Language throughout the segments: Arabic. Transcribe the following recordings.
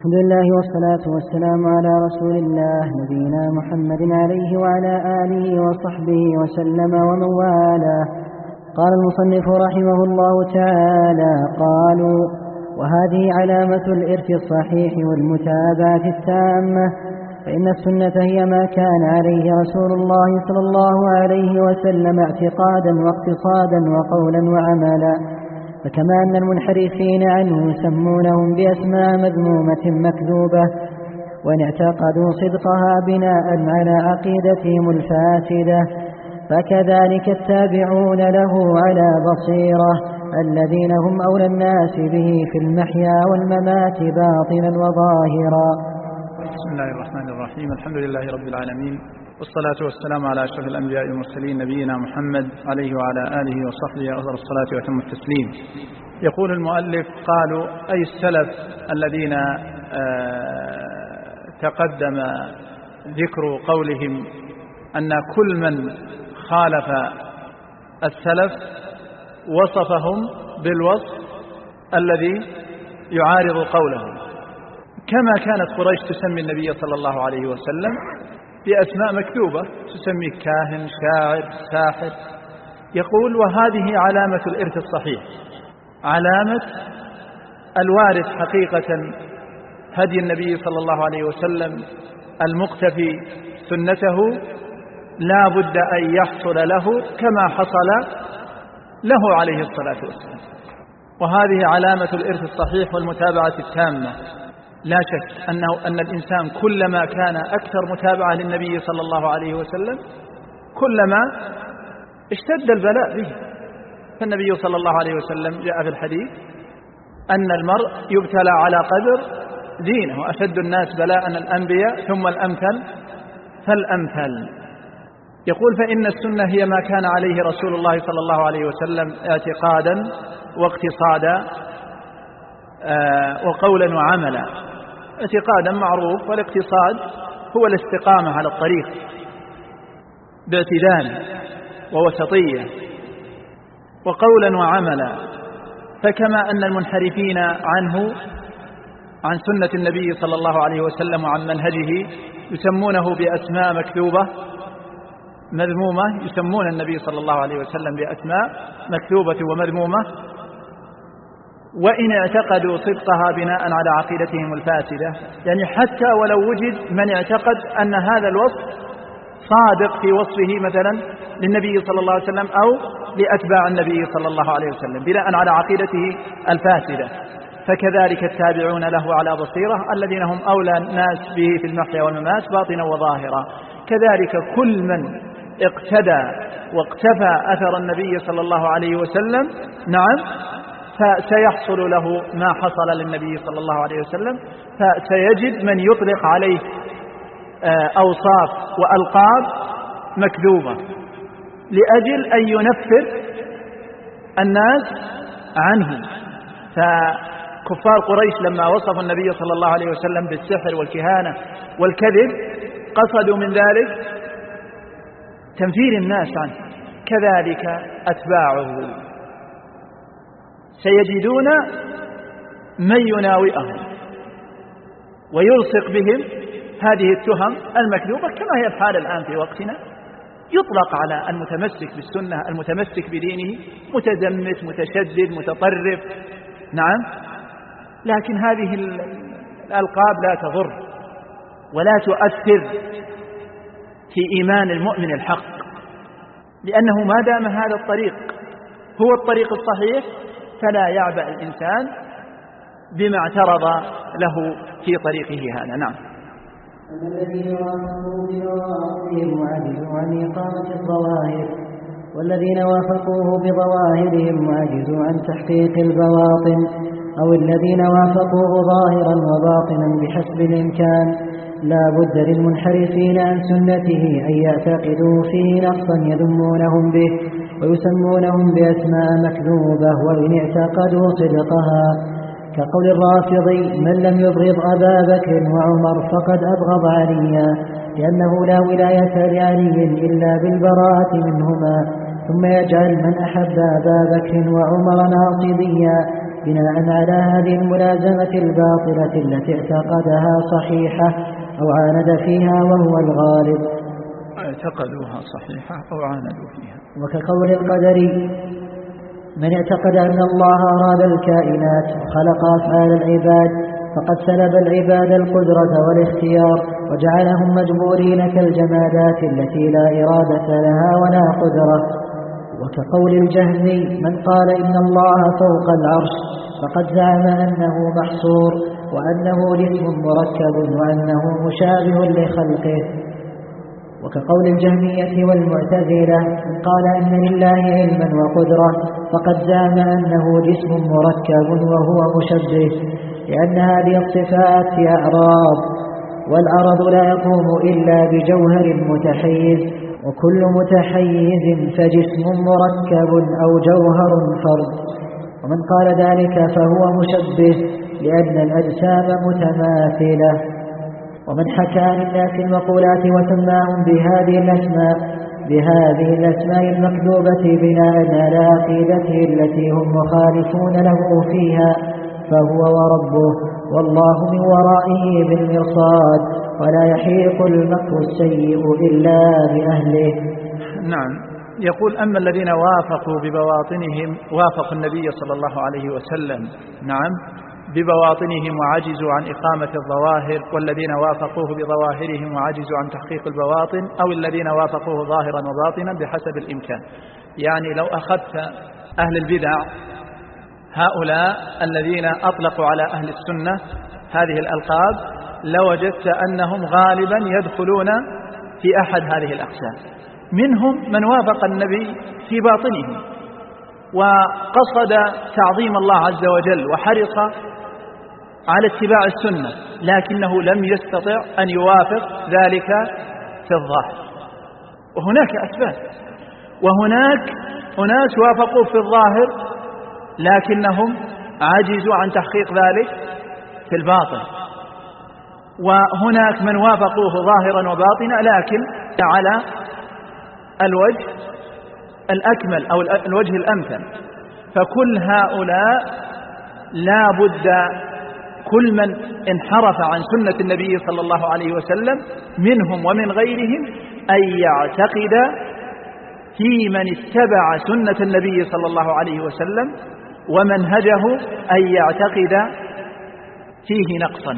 الحمد لله والصلاة والسلام على رسول الله نبينا محمد عليه وعلى آله وصحبه وسلم ومن والاه. قال المصنف رحمه الله تعالى: قالوا: وهذه علامة الإرث الصحيح والمتابعة التامة، فإن السنة هي ما كان عليه رسول الله صلى الله عليه وسلم اعتقادا واقتصادا وقولا وعملا. فكما أن المنحرفين عنه يسمونهم بأسماء مذمومة مكذوبة وإن اعتقدوا صدقها بناء على عقيدتهم الفاسدة، فكذلك التابعون له على بصيرة الذين هم أولى الناس به في المحيا والممات باطنا وظاهرا. بسم الله الرحمن الرحيم. الحمد لله رب العالمين، والصلاة والسلام على أشرف الأنبياء والمرسلين نبينا محمد عليه وعلى آله وصحبه أفضل الصلاة وأتم التسليم. يقول المؤلف: قالوا أي السلف الذين تقدم ذكر قولهم أن كل من خالف السلف وصفهم بالوصف الذي يعارض قولهم، كما كانت قريش تسمي النبي صلى الله عليه وسلم بأسماء مكذوبة، تسمي كاهن، شاعر، ساحر. يقول: وهذه علامة الإرث الصحيح، علامة الوارث حقيقة هدي النبي صلى الله عليه وسلم المقتفي سنته، لا بد أن يحصل له كما حصل له عليه الصلاة والسلام. وهذه علامة الإرث الصحيح والمتابعة التامة. لا شك أن الإنسان كلما كان أكثر متابعة للنبي صلى الله عليه وسلم كلما اشتد البلاء به. فالنبي صلى الله عليه وسلم جاء في الحديث أن المرء يبتلى على قدر دينه، وأشد الناس بلاء الأنبياء ثم الأمثل فالأمثل. يقول: فإن السنة هي ما كان عليه رسول الله صلى الله عليه وسلم اعتقادا واقتصادا وقولا وعملا. اعتقادا معروف، والاقتصاد هو الاستقامة على الطريق باعتدال ووسطية. وقولا وعملا، فكما أن المنحرفين عنه عن سنة النبي صلى الله عليه وسلم وعن منهجه يسمونه بأسماء مكذوبة مذمومة، يسمون النبي صلى الله عليه وسلم بأسماء مكذوبة ومذمومة، وإن اعتقدوا صدقها بناء على عقيدتهم الفاسدة. يعني حتى ولو وجد من اعتقد أن هذا الوصف صادق في وصفه مثلا للنبي صلى الله عليه وسلم أو لأتباع النبي صلى الله عليه وسلم بناء على عقيدته الفاسدة، فكذلك التابعون له على بصيرة الذين هم أولى الناس به في المحيا والممات باطنا وظاهرا. كذلك كل من اقتدى واقتفى أثر النبي صلى الله عليه وسلم، نعم، فسيحصل له ما حصل للنبي صلى الله عليه وسلم، فسيجد من يطلق عليه أوصاف وألقاب مكذوبة لأجل أن ينفر الناس عنه. فكفار قريش لما وصفوا النبي صلى الله عليه وسلم بالسحر والكهانة والكذب قصدوا من ذلك تنفير الناس عنه. كذلك أتباعه سيجدون من يناوئهم ويلصق بهم هذه التهم المكذوبة، كما هي الحال الآن في وقتنا. يطلق على المتمسك بالسنة المتمسك بدينه متزمت، متشدد، متطرف، نعم، لكن هذه الألقاب لا تضر ولا تؤثر في إيمان المؤمن الحق، لأنه ما دام هذا الطريق هو الطريق الصحيح فلا يعبأ الإنسان بما اعترض له في طريقه هذا. نعم. الذين وافقوا بظواهرهم وعجزوا عن إقامة الظواهر، والذين وافقوه بظواهرهم وعجزوا عن تحقيق البواطن، أو الذين وافقوه ظاهرا وباطنا بحسب الإمكان. لا بد للمنحرفين عن سنته أن يعتقدوا فيه نقصا يذمونهم به ويسمونهم بأسماء مكذوبة وإن اعتقدوا صدقها، كقول الرافضي: من لم يبغض أبا بكر وعمر فقد أبغض عليا، لأنه لا ولاية لعلي إلا بالبراءة منهما، ثم يجعل من أحب أبا بكر وعمر ناصبيا بناء على هذه الملازمة الباطلة التي اعتقدها صحيحة أو عاند فيها وهو الغالب. اعتقدوها صحيحة أو عاندوا فيها. وكقول القدري: من اعتقد أن الله أراد الكائنات وخلق أفعال العباد فقد سلب العباد القدرة والاختيار وجعلهم مجبورين كالجمادات التي لا إرادة لها ولا قدرة. وكقول الجهمي: من قال إن الله فوق العرش فقد زعم أنه محصور وأنه جسم مركب وأنه مشابه لخلقه. وكقول الجهمية والمعتزلة: من قال أن لله علما وقدرة فقد زعم أنه جسم مركب وهو مشبه، لأن هذه الصفات أعراض، والعرض لا يقوم إلا بجوهر متحيز، وكل متحيز فجسم مركب أو جوهر فرد. ومن قال ذلك فهو مشبه لأن الأجسام متماثلة. ومن حكى عن الناس المقولات وسماهم بهذه الأسماء المكذوبة بناء على عقيدته التي هم مخالفون له فيها فهو وربه، والله من ورائه بالمرصاد، ولا يحيق المكر السيء إلا بأهله. نعم. يقول: أما الذين وافقوا ببواطنهم وافقوا النبي صلى الله عليه وسلم ببواطنهم وعجزوا عن إقامة الظواهر، والذين وافقوه بظواهرهم وعجزوا عن تحقيق البواطن، أو الذين وافقوه ظاهرا وباطنا بحسب الإمكان. يعني لو أخذت أهل البدع هؤلاء الذين أطلقوا على أهل السنة هذه الألقاب لوجدت أنهم غالبا يدخلون في أحد هذه الأقسام. منهم من وافق النبي في باطنه وقصد تعظيم الله عز وجل وحرص على اتباع السنة، لكنه لم يستطع أن يوافق ذلك في الظاهر. وهناك أسباب. وهناك أناس وافقوا في الظاهر لكنهم عجزوا عن تحقيق ذلك في الباطن. وهناك من وافقوه ظاهرا وباطنا لكن على الوجه الأكمل أو الوجه الأمثل. فكل هؤلاء لا بد كل من انحرف عن سنة النبي صلى الله عليه وسلم منهم ومن غيرهم أن يعتقد في من اتبع سنة النبي صلى الله عليه وسلم ومنهجه أن يعتقد فيه نقصا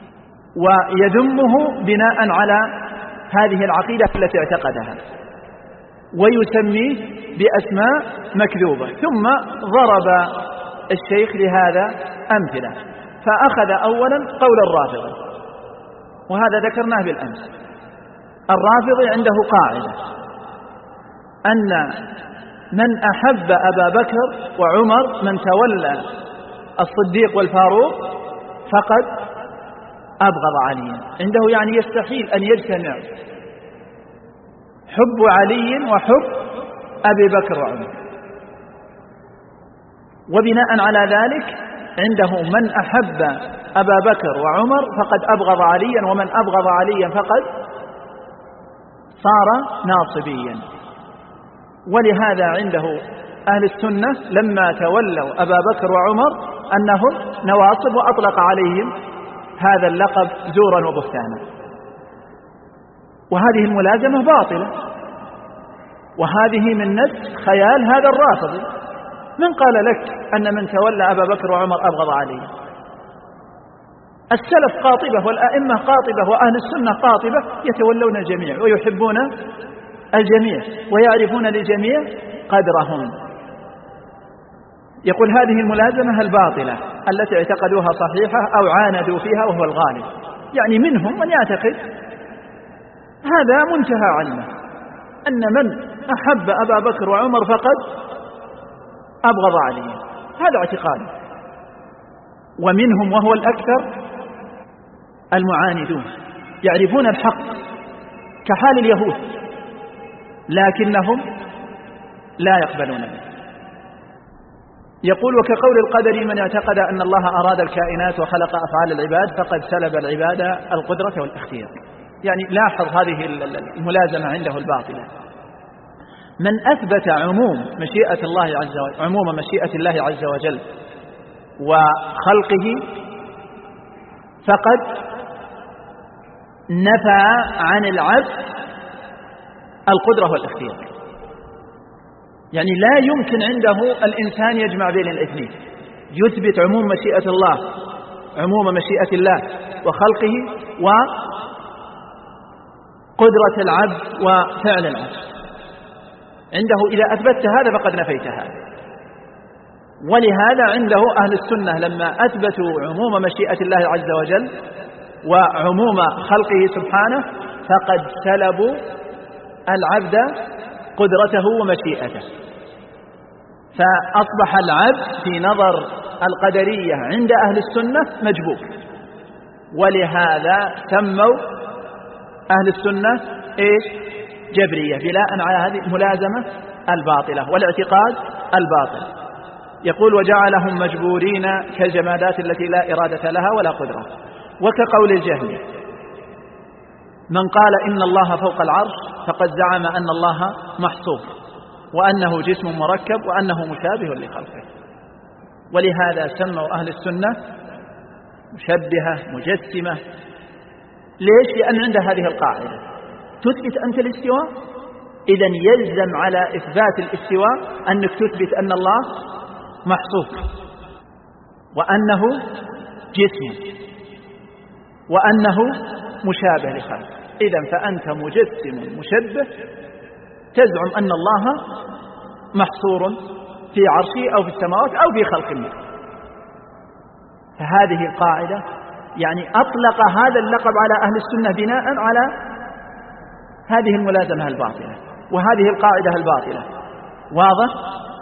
ويذمه بناء على هذه العقيدة التي اعتقدها ويسميه بأسماء مكذوبة. ثم ضرب الشيخ لهذا أمثلة، فأخذ أولا قول الرافضي، وهذا ذكرناه بالأمس. الرافضي عنده قاعدة أن من أحب أبا بكر وعمر من تولى الصديق والفاروق فقد أبغض عليا. عنده يعني يستحيل أن يجتمع حب علي وحب أبي بكر وعمر. وبناء على ذلك عنده من أحب أبا بكر وعمر فقد أبغض عليا، ومن أبغض عليا فقد صار ناصبيا. ولهذا عنده أهل السنة لما تولوا أبا بكر وعمر أنهم نواصب، وأطلق عليهم هذا اللقب زورا وبهتانا. وهذه الملازمة باطلة، وهذه من نفس خيال هذا الرافضي. من قال لك أن من تولى أبا بكر وعمر أبغض عليه؟ السلف قاطبة والأئمة قاطبة وأهل السنة قاطبة يتولون الجميع ويحبون الجميع ويعرفون للجميع قدرهم. يقول هذه الملازمة الباطلة التي اعتقدوها صحيحة أو عاندوا فيها وهو الغالب. يعني منهم من يعتقد هذا منتهى علمه أن من أحب أبا بكر وعمر فقد أبغض عليه، هذا اعتقاد. ومنهم وهو الأكثر المعاندون يعرفون الحق كحال اليهود لكنهم لا يقبلون به. يقول وكقول القدر من اعتقد أن الله أراد الكائنات وخلق أفعال العباد فقد سلب العباد القدرة والاختيار. يعني لاحظ هذه الملازمة عنده الباطلة. من أثبت عموم مشيئة الله عز وجل وخلقه فقد نفى عن العبد القدرة والاختيار. يعني لا يمكن عنده الإنسان يجمع بين الاثنين، يثبت عموم مشيئة الله، عموم مشيئة الله وخلقه، وقدرة العبد وفعل العبد. عنده إذا أثبتت هذا فقد نفيت هذا. ولهذا عنده أهل السنة لما أثبتوا عموم مشيئة الله عز وجل وعموم خلقه سبحانه فقد سلبوا العبد قدرته ومشيئته، فأصبح العبد في نظر القدرية عند أهل السنة مجبور. ولهذا سموا أهل السنة جبرية، بناء على هذه الملازمة الباطلة والاعتقاد الباطل. يقول وجعلهم مجبورين كالجمادات التي لا إرادة لها ولا قدرة. وكقول الجهمية من قال إن الله فوق العرش فقد زعم أن الله محصور وأنه جسم مركب وأنه مشابه لخلقه. ولهذا سموا أهل السنة مشبهة مجسمة. ليش؟ لأن عند هذه القاعدة تثبت أنت الاستواء، إذن يلزم على إثبات الاستواء أنك تثبت أن الله محصور وأنه جسم وأنه مشابه لخلقه. إذن فأنت مجسم مشبه تزعم أن الله محصور في عرشه أو في السماوات أو في خلق الله. فهذه القاعدة يعني أطلق هذا اللقب على أهل السنة بناء على هذه الملازمة الباطلة وهذه القاعدة الباطلة. واضح؟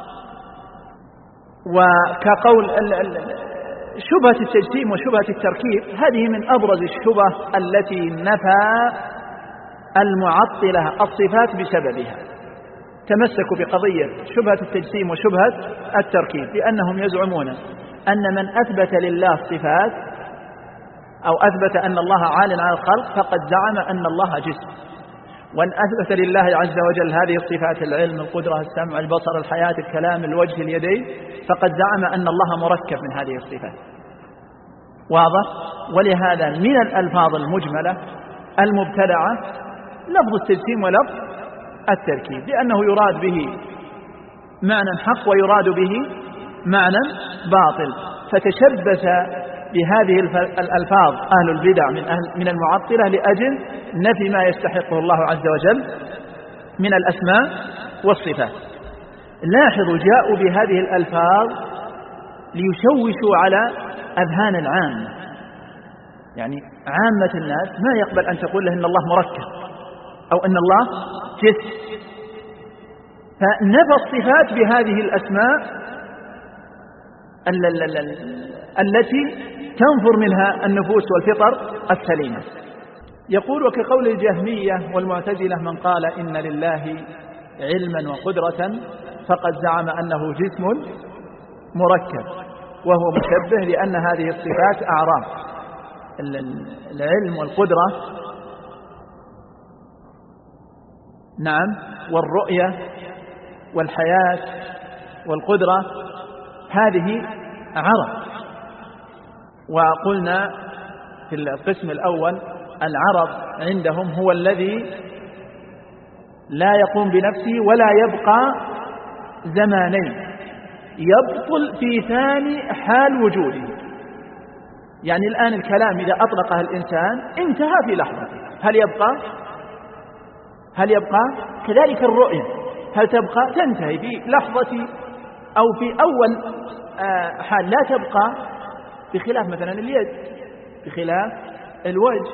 وكقول شبهة التجسيم وشبهة التركيب، هذه من أبرز الشبه التي نفى المعطلة الصفات بسببها. تمسكوا بقضية شبهة التجسيم وشبهة التركيب، لأنهم يزعمون أن من أثبت لله صفات أو أثبت أن الله عال على الخلق فقد زعم أن الله جسم، وأن أثبت لله عز وجل هذه الصفات العلم القدرة السمع البصر الحياة الكلام الوجه اليدين فقد زعم أن الله مركب من هذه الصفات. واضح؟ ولهذا من الألفاظ المجملة المبتدعة لفظ التجسيم ولفظ التركيب، لأنه يراد به معنى حق ويراد به معنى باطل. فتشبث بهذه الألفاظ أهل البدع من المعطلة لأجل نفي ما يستحقه الله عز وجل من الأسماء والصفات. لاحظوا جاءوا بهذه الألفاظ ليشوشوا على أذهان العامة، يعني عامة الناس ما يقبل أن تقول له إن الله مركب أو إن الله جسم، فنفى الصفات بهذه الأسماء التي تنفر منها النفوس والفطر السليمة. يقول وكقول الجهمية والمعتزلة من قال إن لله علما وقدرة فقد زعم أنه جسم مركب وهو مشبه، لأن هذه الصفات أعراض. العلم والقدرة نعم والرؤية والحياة والقدرة هذه عرض. وقلنا في القسم الأول العرض عندهم هو الذي لا يقوم بنفسه ولا يبقى زمانين، يبطل في ثاني حال وجوده. يعني الآن الكلام إذا أطلقه الإنسان انتهى في لحظة، هل يبقى؟ كذلك الرؤية هل تبقى؟ تنتهي في لحظة أو في أول حال، لا تبقى، بخلاف مثلا اليد، بخلاف الوجه.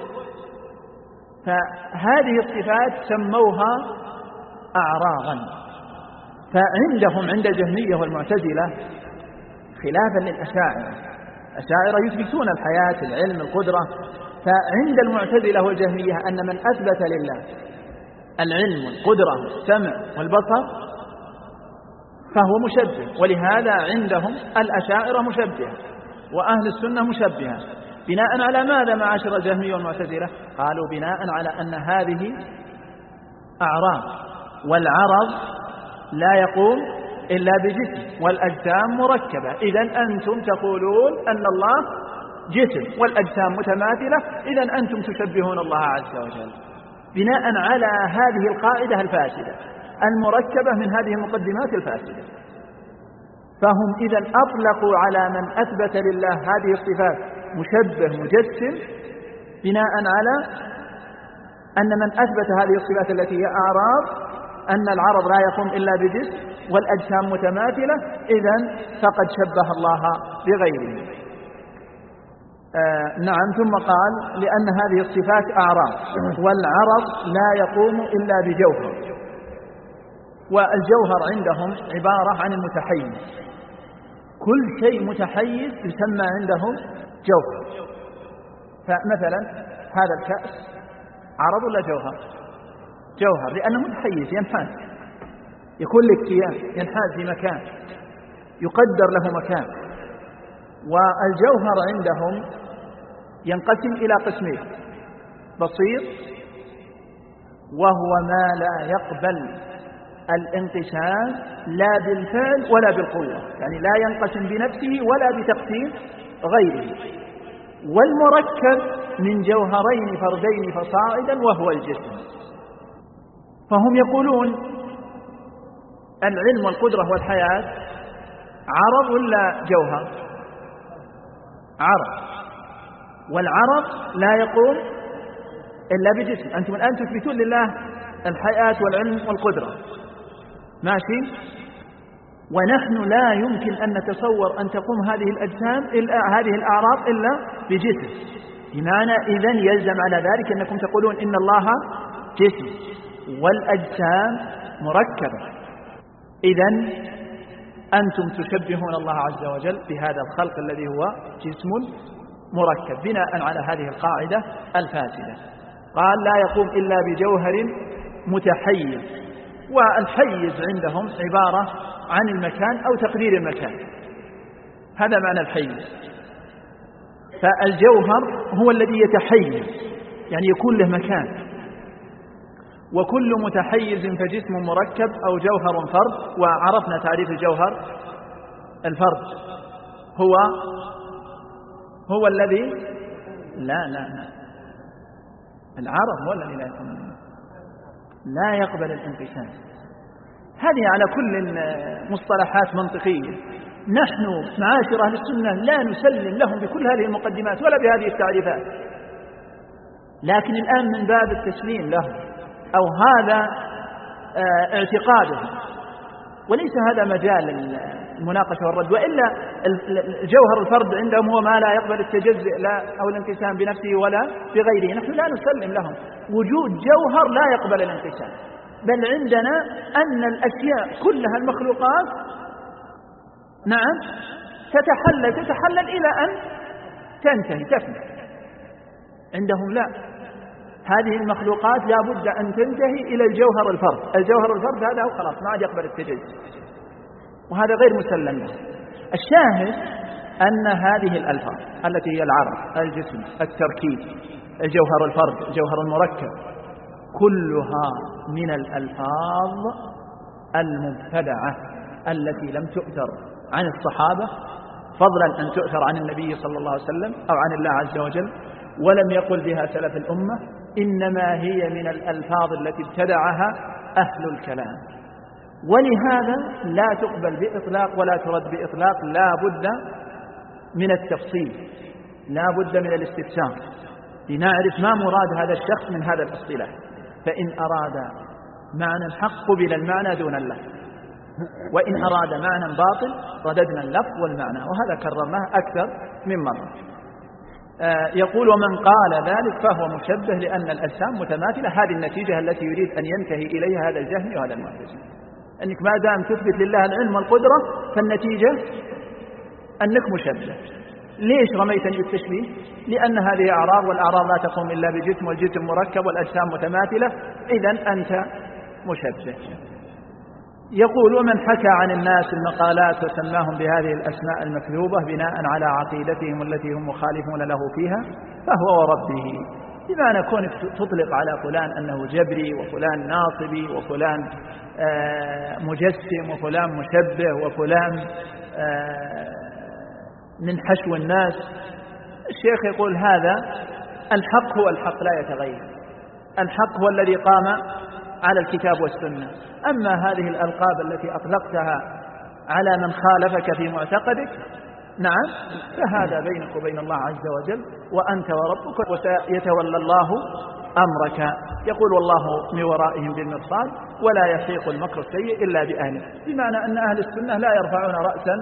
فهذه الصفات سموها أعراضا. فعندهم عند الجهمية والمعتزلة خلافا للأشاعرة، الأشاعرة يثبتون الحياة العلم القدرة. فعند المعتزلة والجهمية أن من أثبت لله العلم والقدرة والسمع والبصر فهو مشبه. ولهذا عندهم الأشاعرة مشبهة وأهل السنة مشبهة. بناء على ماذا معاشر الجهمية والمعتزلة؟ قالوا بناء على أن هذه أعراض، والعرض لا يقوم إلا بجسم والأجسام مركبة. إذن أنتم تقولون أن الله جسم والأجسام متماثلة، إذن أنتم تشبهون الله عز وجل بناء على هذه القاعدة الفاسدة المركبة من هذه المقدمات الفاسدة. فهم إذن أطلقوا على من أثبت لله هذه الصفات مشبه مجسم بناء على أن من أثبت هذه الصفات التي هي أعراض، أن العرض لا يقوم إلا بجسم والأجسام متماثلة، إذن فقد شبه الله بغيره. نعم. ثم قال لأن هذه الصفات أعراض والعرض لا يقوم إلا بجوهر، والجوهر عندهم عبارة عن المتحيز. كل شيء متحيز يسمى عندهم جوهر. فمثلا هذا الكأس عرض ولا جوهر؟ جوهر، لأنه متحيز ينحاز، يكون لاكتيان، ينحاز في مكان، يقدر له مكان. والجوهر عندهم ينقسم إلى قسمين: بسيط وهو ما لا يقبل الانقسام لا بالفعل ولا بالقوة، يعني لا ينقسم بنفسه ولا بتقسيم غيره، والمركب من جوهرين فردين فصاعدا وهو الجسم. فهم يقولون العلم والقدرة والحياة عرض ولا جوهر؟ عرض، والعرض لا يقوم إلا بجسم. أنتم الآن تثبتون لله الحياة والعلم والقدرة، ماشي، ونحن لا يمكن أن نتصور أن تقوم هذه الأجسام هذه الأعراض إلا بجسم. بمعنى إذن يلزم على ذلك أنكم تقولون إن الله جسم والأجسام مركبة. إذن أنتم تشبهون الله عز وجل بهذا الخلق الذي هو جسم مركب بناء على هذه القاعدة الفاسدة. قال لا يقوم إلا بجوهر متحيز، والحيز عندهم عبارة عن المكان أو تقدير المكان، هذا معنى الحيز. فالجوهر هو الذي يتحيز، يعني يكون له مكان، وكل متحيز فجسم مركب أو جوهر فرد. وعرفنا تعريف الجوهر: الفرد هو الذي لا العرض هو الذي لا يقبل الانقسام. هذه على كل مصطلحات منطقية. نحن معاشر أهل السنة لا نسلم لهم بكل هذه المقدمات ولا بهذه التعريفات، لكن الآن من باب التسليم لهم أو هذا اعتقادهم، وليس هذا مجال المناقشة والرد. وإلا الجوهر الفرد عندهم هو ما لا يقبل التجزئ لا أو الانقسام بنفسه ولا بغيره. نحن لا نسلم لهم وجود جوهر لا يقبل الانقسام، بل عندنا أن الأشياء كلها المخلوقات نعم تتحلل إلى أن تنتهي تفنى. عندهم لا، هذه المخلوقات لا بد أن تنتهي إلى الجوهر الفرد. الجوهر الفرد هذا هو خلاص ما عاد يقبل التجزئ، وهذا غير مسلم له. الشاهد أن هذه الألفاظ التي هي العرض، الجسم، التركيب، الجوهر الفرد، الجوهر المركب، كلها من الألفاظ المبتدعة التي لم تؤثر عن الصحابة، فضلا أن تؤثر عن النبي صلى الله عليه وسلم أو عن الله عز وجل، ولم يقل بها سلف الأمة. إنما هي من الألفاظ التي ابتدعها أهل الكلام، ولهذا لا تقبل بإطلاق ولا ترد بإطلاق. لا بد من التفصيل، لا بد من الاستفسار لنعرف ما مراد هذا الشخص من هذا الاصطلاح. فإن أراد معنى حق قبل المعنى دون اللفظ، وإن أراد معنى باطل رددنا اللفظ والمعنى، وهذا كررناه أكثر من مرة. يقول ومن قال ذلك فهو مشبه لأن الأجسام متماثلة. هذه النتيجة التي يريد أن ينتهي إليها هذا الجهمي وهذا المعتزلي، أنك ما دام تثبت لله العلم والقدرة فالنتيجة أنك مشبه. ليش رميتني بالتشبيه؟ لأن هذه أعراض، والأعراض لا تقوم إلا بجسم، والجسم مركب، والأجسام متماثلة، إذن أنت مشبه. يقول ومن حكى عن الناس المقالات وسماهم بهذه الأسماء المكذوبة بناء على عقيدتهم التي هم مخالفون له فيها فهو وربه بمعنى كونك تطلق على فلان أنه جبري وفلان ناصبي وفلان مجسم وفلان مشبه وفلان من حشو الناس. الشيخ يقول هذا الحق هو الحق لا يتغير، الحق هو الذي قام على الكتاب والسنة. أما هذه الألقاب التي أطلقتها على من خالفك في معتقدك، نعم، فهذا بينك وبين الله عز وجل، وأنت وربك، وسيتولى الله أمرك. يقول والله من ورائهم بالمرصاد ولا يحيق المكر السيء إلا بأهله، بمعنى أن أهل السنة لا يرفعون رأسا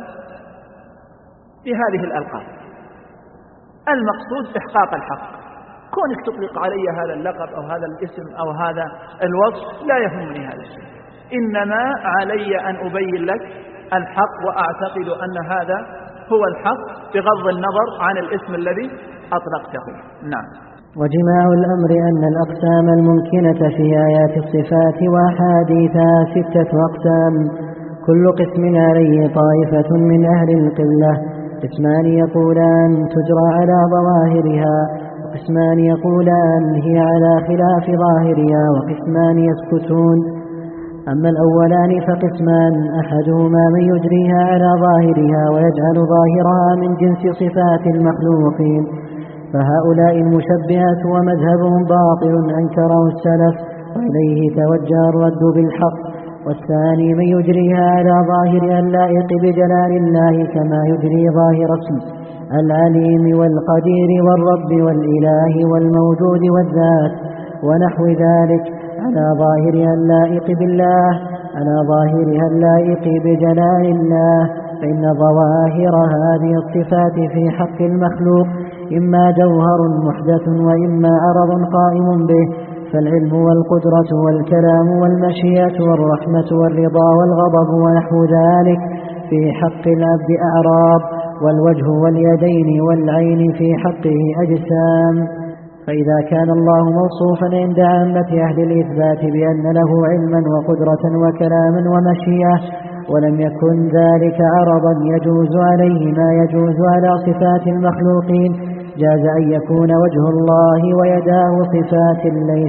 بهذه الألقاب. المقصود إحقاق الحق. كونك تطلق علي هذا اللقب أو هذا الاسم أو هذا الوصف لا يهمني هذا الشيء، إنما علي أن أبين لك الحق، وأعتقد أن هذا هو الحق بغض النظر عن الاسم الذي أطلقته. نعم. وجماع الأمر أن الأقسام الممكنة في آيات الصفات وأحاديثها 6 أقسام، كل قسم عليه طائفة من أهل القبلة. قسمان يقولان تجرى على ظواهرها، وقسمان يقولان هي على خلاف ظاهرها، وقسمان يسكتون. أما الأولان فقسمان، أحدهما من يجريها على ظاهرها ويجعل ظاهرها من جنس صفات المخلوقين، فهؤلاء المشبهة ومذهبهم باطل أنكره السلف، وإليه توجه الرد بالحق. والثاني من يجريها على ظاهرها اللائق بجلال الله، كما يجري ظاهر اسم العليم والقدير والرب والإله والموجود والذات ونحو ذلك، على ظاهرها اللائق بالله، على ظاهرها اللائق بجلال الله. فإن ظواهر هذه الصفات في حق المخلوق إما جوهر محدث وإما عرض قائم به، فالعلم والقدرة والكلام والمشيئة والرحمة والرضا والغضب ونحو ذلك في حق العبد أعراض، والوجه واليدين والعين في حقه أجسام. فإذا كان الله موصوفا عند عامة أهل الإثبات بأن له علما وقدرة وكلاما ومشيئة، ولم يكن ذلك عرضا يجوز عليه ما يجوز على صفات المخلوقين، جاز أن يكون وجه الله ويداه صفات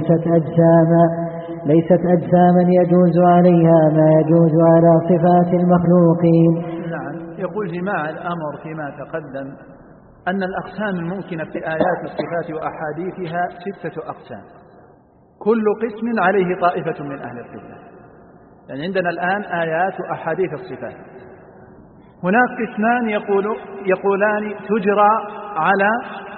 ليست أجساما يجوز عليها ما يجوز على صفات المخلوقين. نعم. يقول جماع الأمر فيما تقدم أن الأقسام الممكنة في آيات الصفات وأحاديثها 6 أقسام، كل قسم عليه طائفة من أهل القبلة. يعني عندنا الآن آيات وأحاديث الصفات، هناك قسمان يقولان تجرى على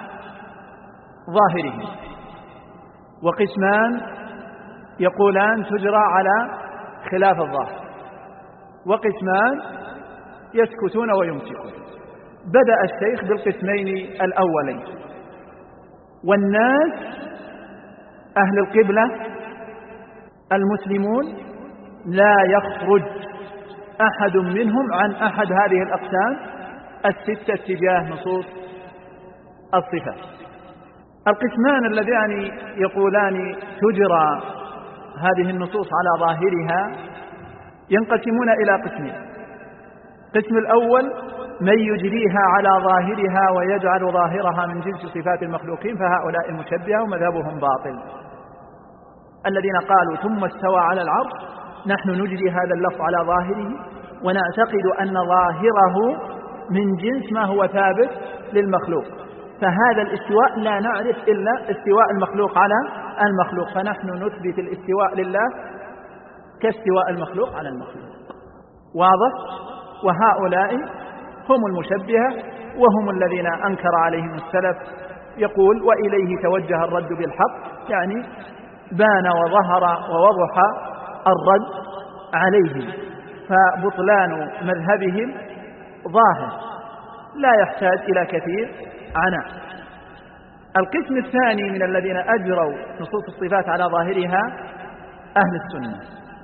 ظاهره، وقسمان يقولان تجرى على خلاف الظاهر، وقسمان يسكتون ويمسكون. بدأ الشيخ بالقسمين الأولين. والناس أهل القبلة المسلمون لا يخرج أحد منهم عن أحد هذه الأقسام 6 تجاه نصوص الصفات. القسمان اللذان يقولان تجرى هذه النصوص على ظاهرها ينقسمون إلى قسمين. القسم الأول من يجريها على ظاهرها ويجعل ظاهرها من جنس صفات المخلوقين، فهؤلاء المشبهة ومذهبهم باطل. الذين قالوا ثم استوى على العرش، نحن نجري هذا اللفظ على ظاهره ونعتقد أن ظاهره من جنس ما هو ثابت للمخلوق، فهذا الاستواء لا نعرف إلا استواء المخلوق على المخلوق، فنحن نثبت الاستواء لله كاستواء المخلوق على المخلوق. واضح؟ وهؤلاء هم المشبهة وهم الذين أنكر عليهم السلف. يقول وإليه توجه الرد بالحق، يعني بان وظهر ووضح الرد عليهم، فبطلان مذهبهم ظاهر لا يحتاج إلى كثير عناء. القسم الثاني من الذين أجروا نصوص الصفات على ظاهرها أهل السنة،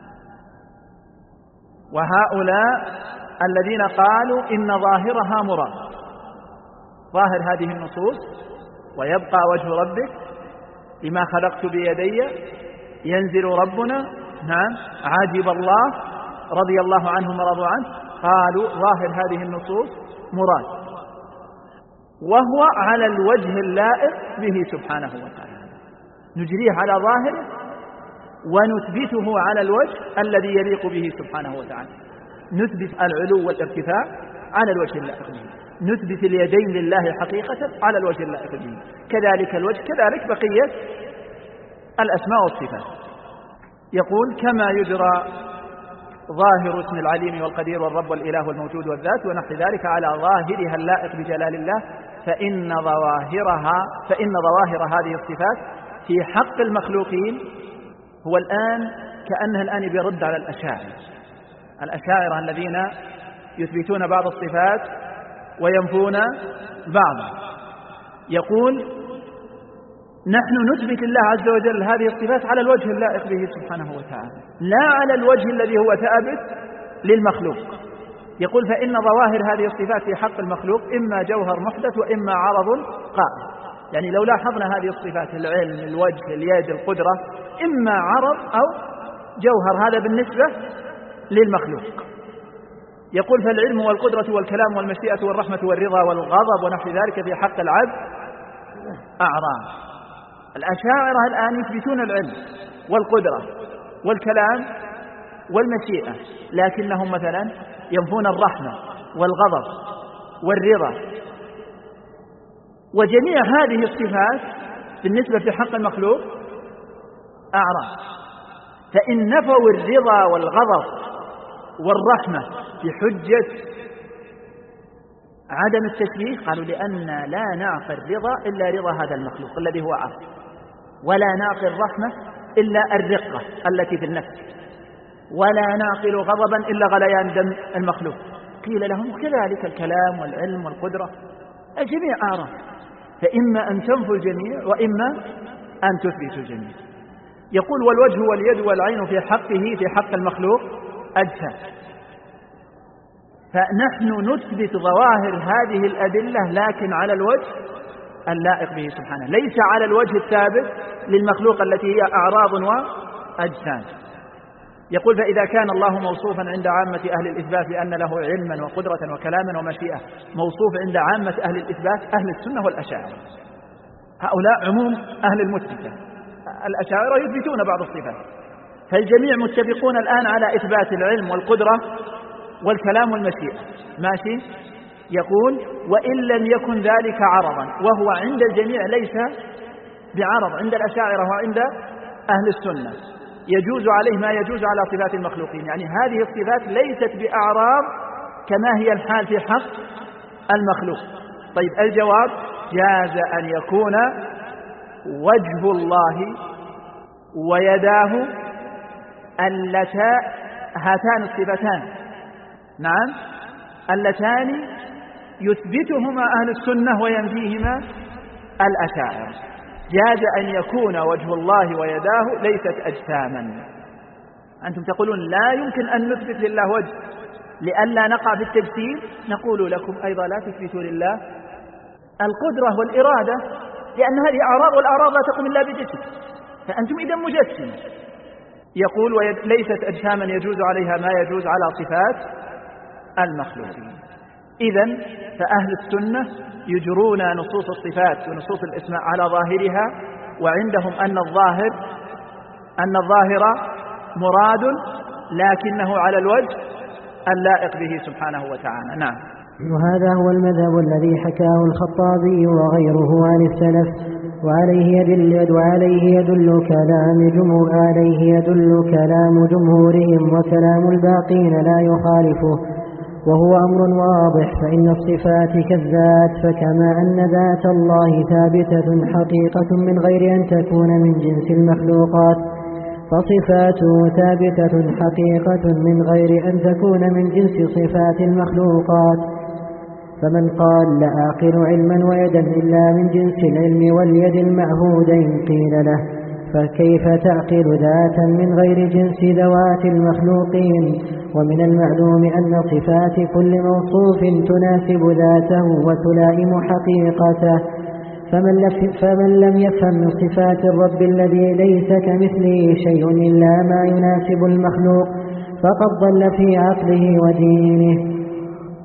وهؤلاء الذين قالوا إن ظاهرها مراد، ظاهر هذه النصوص ويبقى وجه ربك لما خلقت بيدي، ينزل ربنا، نعم، عاجب الله رضي الله عنهم ورضوا عنه، قالوا ظاهر هذه النصوص مراد، وهو على الوجه اللائق به سبحانه وتعالى. نجريه على ظاهره ونثبته على الوجه الذي يليق به سبحانه وتعالى. نثبت العلو والارتفاع على الوجه اللائق به، نثبت اليدين لله حقيقة على الوجه اللائق به، كذلك الوجه، كذلك بقية الأسماء والصفات. يقول كما يجرى ظاهر اسم العليم والقدير والرب والإله والموجود والذات ونحو ذلك على ظاهرها اللائق بجلال الله، فإن ظواهر هذه الصفات في حق المخلوقين. هو الآن كأنه الآن بيرد على الأشاعرة الذين يثبتون بعض الصفات وينفون بعض. يقول نحن نثبت الله عز وجل هذه الصفات على الوجه اللائق به سبحانه وتعالى، لا على الوجه الذي هو ثابت للمخلوق. يقول فإن ظواهر هذه الصفات في حق المخلوق إما جوهر محدث وإما عرض قائم. يعني لو لاحظنا هذه الصفات، العلم، الوجه، اليد، القدرة، إما عرض أو جوهر، هذا بالنسبة للمخلوق. يقول فالعلم والقدرة والكلام والمشيئة والرحمة والرضا والغضب ونحو ذلك في حق العبد أعراض. الأشاعرة الآن يثبتون العلم والقدرة والكلام والمشيئة، لكنهم مثلا ينفون الرحمة والغضب والرضا. وجميع هذه الصفات بالنسبة في حق المخلوق أعراض. فإن نفوا الرضا والغضب والرحمة بحجة عدم التشبيه، قالوا لأن لا نعقل الرضا إلا رضا هذا المخلوق الذي هو عرض، ولا نعقل الرحمة إلا الرقة التي في النفس، ولا نعقل غضبا إلا غليان دم المخلوق. قيل لهم كذلك الكلام والعلم والقدرة الجميع أعراض، فإما أن تنفوا الجميع وإما أن تثبتوا الجميع. يقول والوجه واليد والعين في حقه في حق المخلوق أجسام. فنحن نثبت ظواهر هذه الأدلة لكن على الوجه اللائق به سبحانه، ليس على الوجه الثابت للمخلوق التي هي أعراض وأجسام. يقول فإذا كان الله موصوفا عند عامة أهل الإثبات بأن له علما وقدرة وكلاما ومشيئة، موصوف عند عامة أهل الإثبات أهل السنة والأشاعرة، هؤلاء عموم أهل المثبتة. الأشاعرة يثبتون بعض الصفات، فالجميع متفقون الآن على إثبات العلم والقدرة والكلام والمشيئة، ماشي. يقول وإن لم يكن ذلك عرضا، وهو عند الجميع ليس بعرض، عند الأشاعرة وعند أهل السنة يجوز عليه ما يجوز على صفات المخلوقين. يعني هذه الصفات ليست بأعراض كما هي الحال في حق المخلوق. طيب الجواب جاز أن يكون وجه الله ويداه هاتان الصفتان، نعم، اللتان يثبتهما أهل السنة وينفيهما الأشاعرة. جاز أن يكون وجه الله ويداه ليست أجساما. أنتم تقولون لا يمكن أن نثبت لله وجه لئلا نقع في التجسيم، نقول لكم أيضا لا تثبتوا لله القدرة والإرادة، لأن هذه أعراض، والأعراض لا تقوم إلا بجسم، فأنتم إذا مجسم. يقول ليست أجساما يجوز عليها ما يجوز على صفات المخلوقين. إذن فأهل السنة يجرون نصوص الصفات ونصوص الأسماء على ظاهرها، وعندهم أن الظاهر مراد لكنه على الوجه اللائق به سبحانه وتعالى. نعم. وهذا هو المذهب الذي حكاه الخطابي وغيره عن السلف، وعليه يدل كلام جمهورهم، وكلام الباقين لا يخالفه، وهو أمر واضح. فإن الصفات كالذات، فكما أن ذات الله ثابتة حقيقة من غير أن تكون من جنس المخلوقات، فصفاته ثابتة حقيقة من غير أن تكون من جنس صفات المخلوقات. فمن قال لا أعقل علما ويدا إلا من جنس العلم واليد المعهودين، قيل له فكيف تعقل ذاتا من غير جنس ذوات المخلوقين؟ ومن المعلوم أن صفات كل موصوف تناسب ذاته وتلائم حقيقته. فمن لم يفهم من صفات الرب الذي ليس كمثله شيء إلا ما يناسب المخلوق، فقد ضل في عقله ودينه.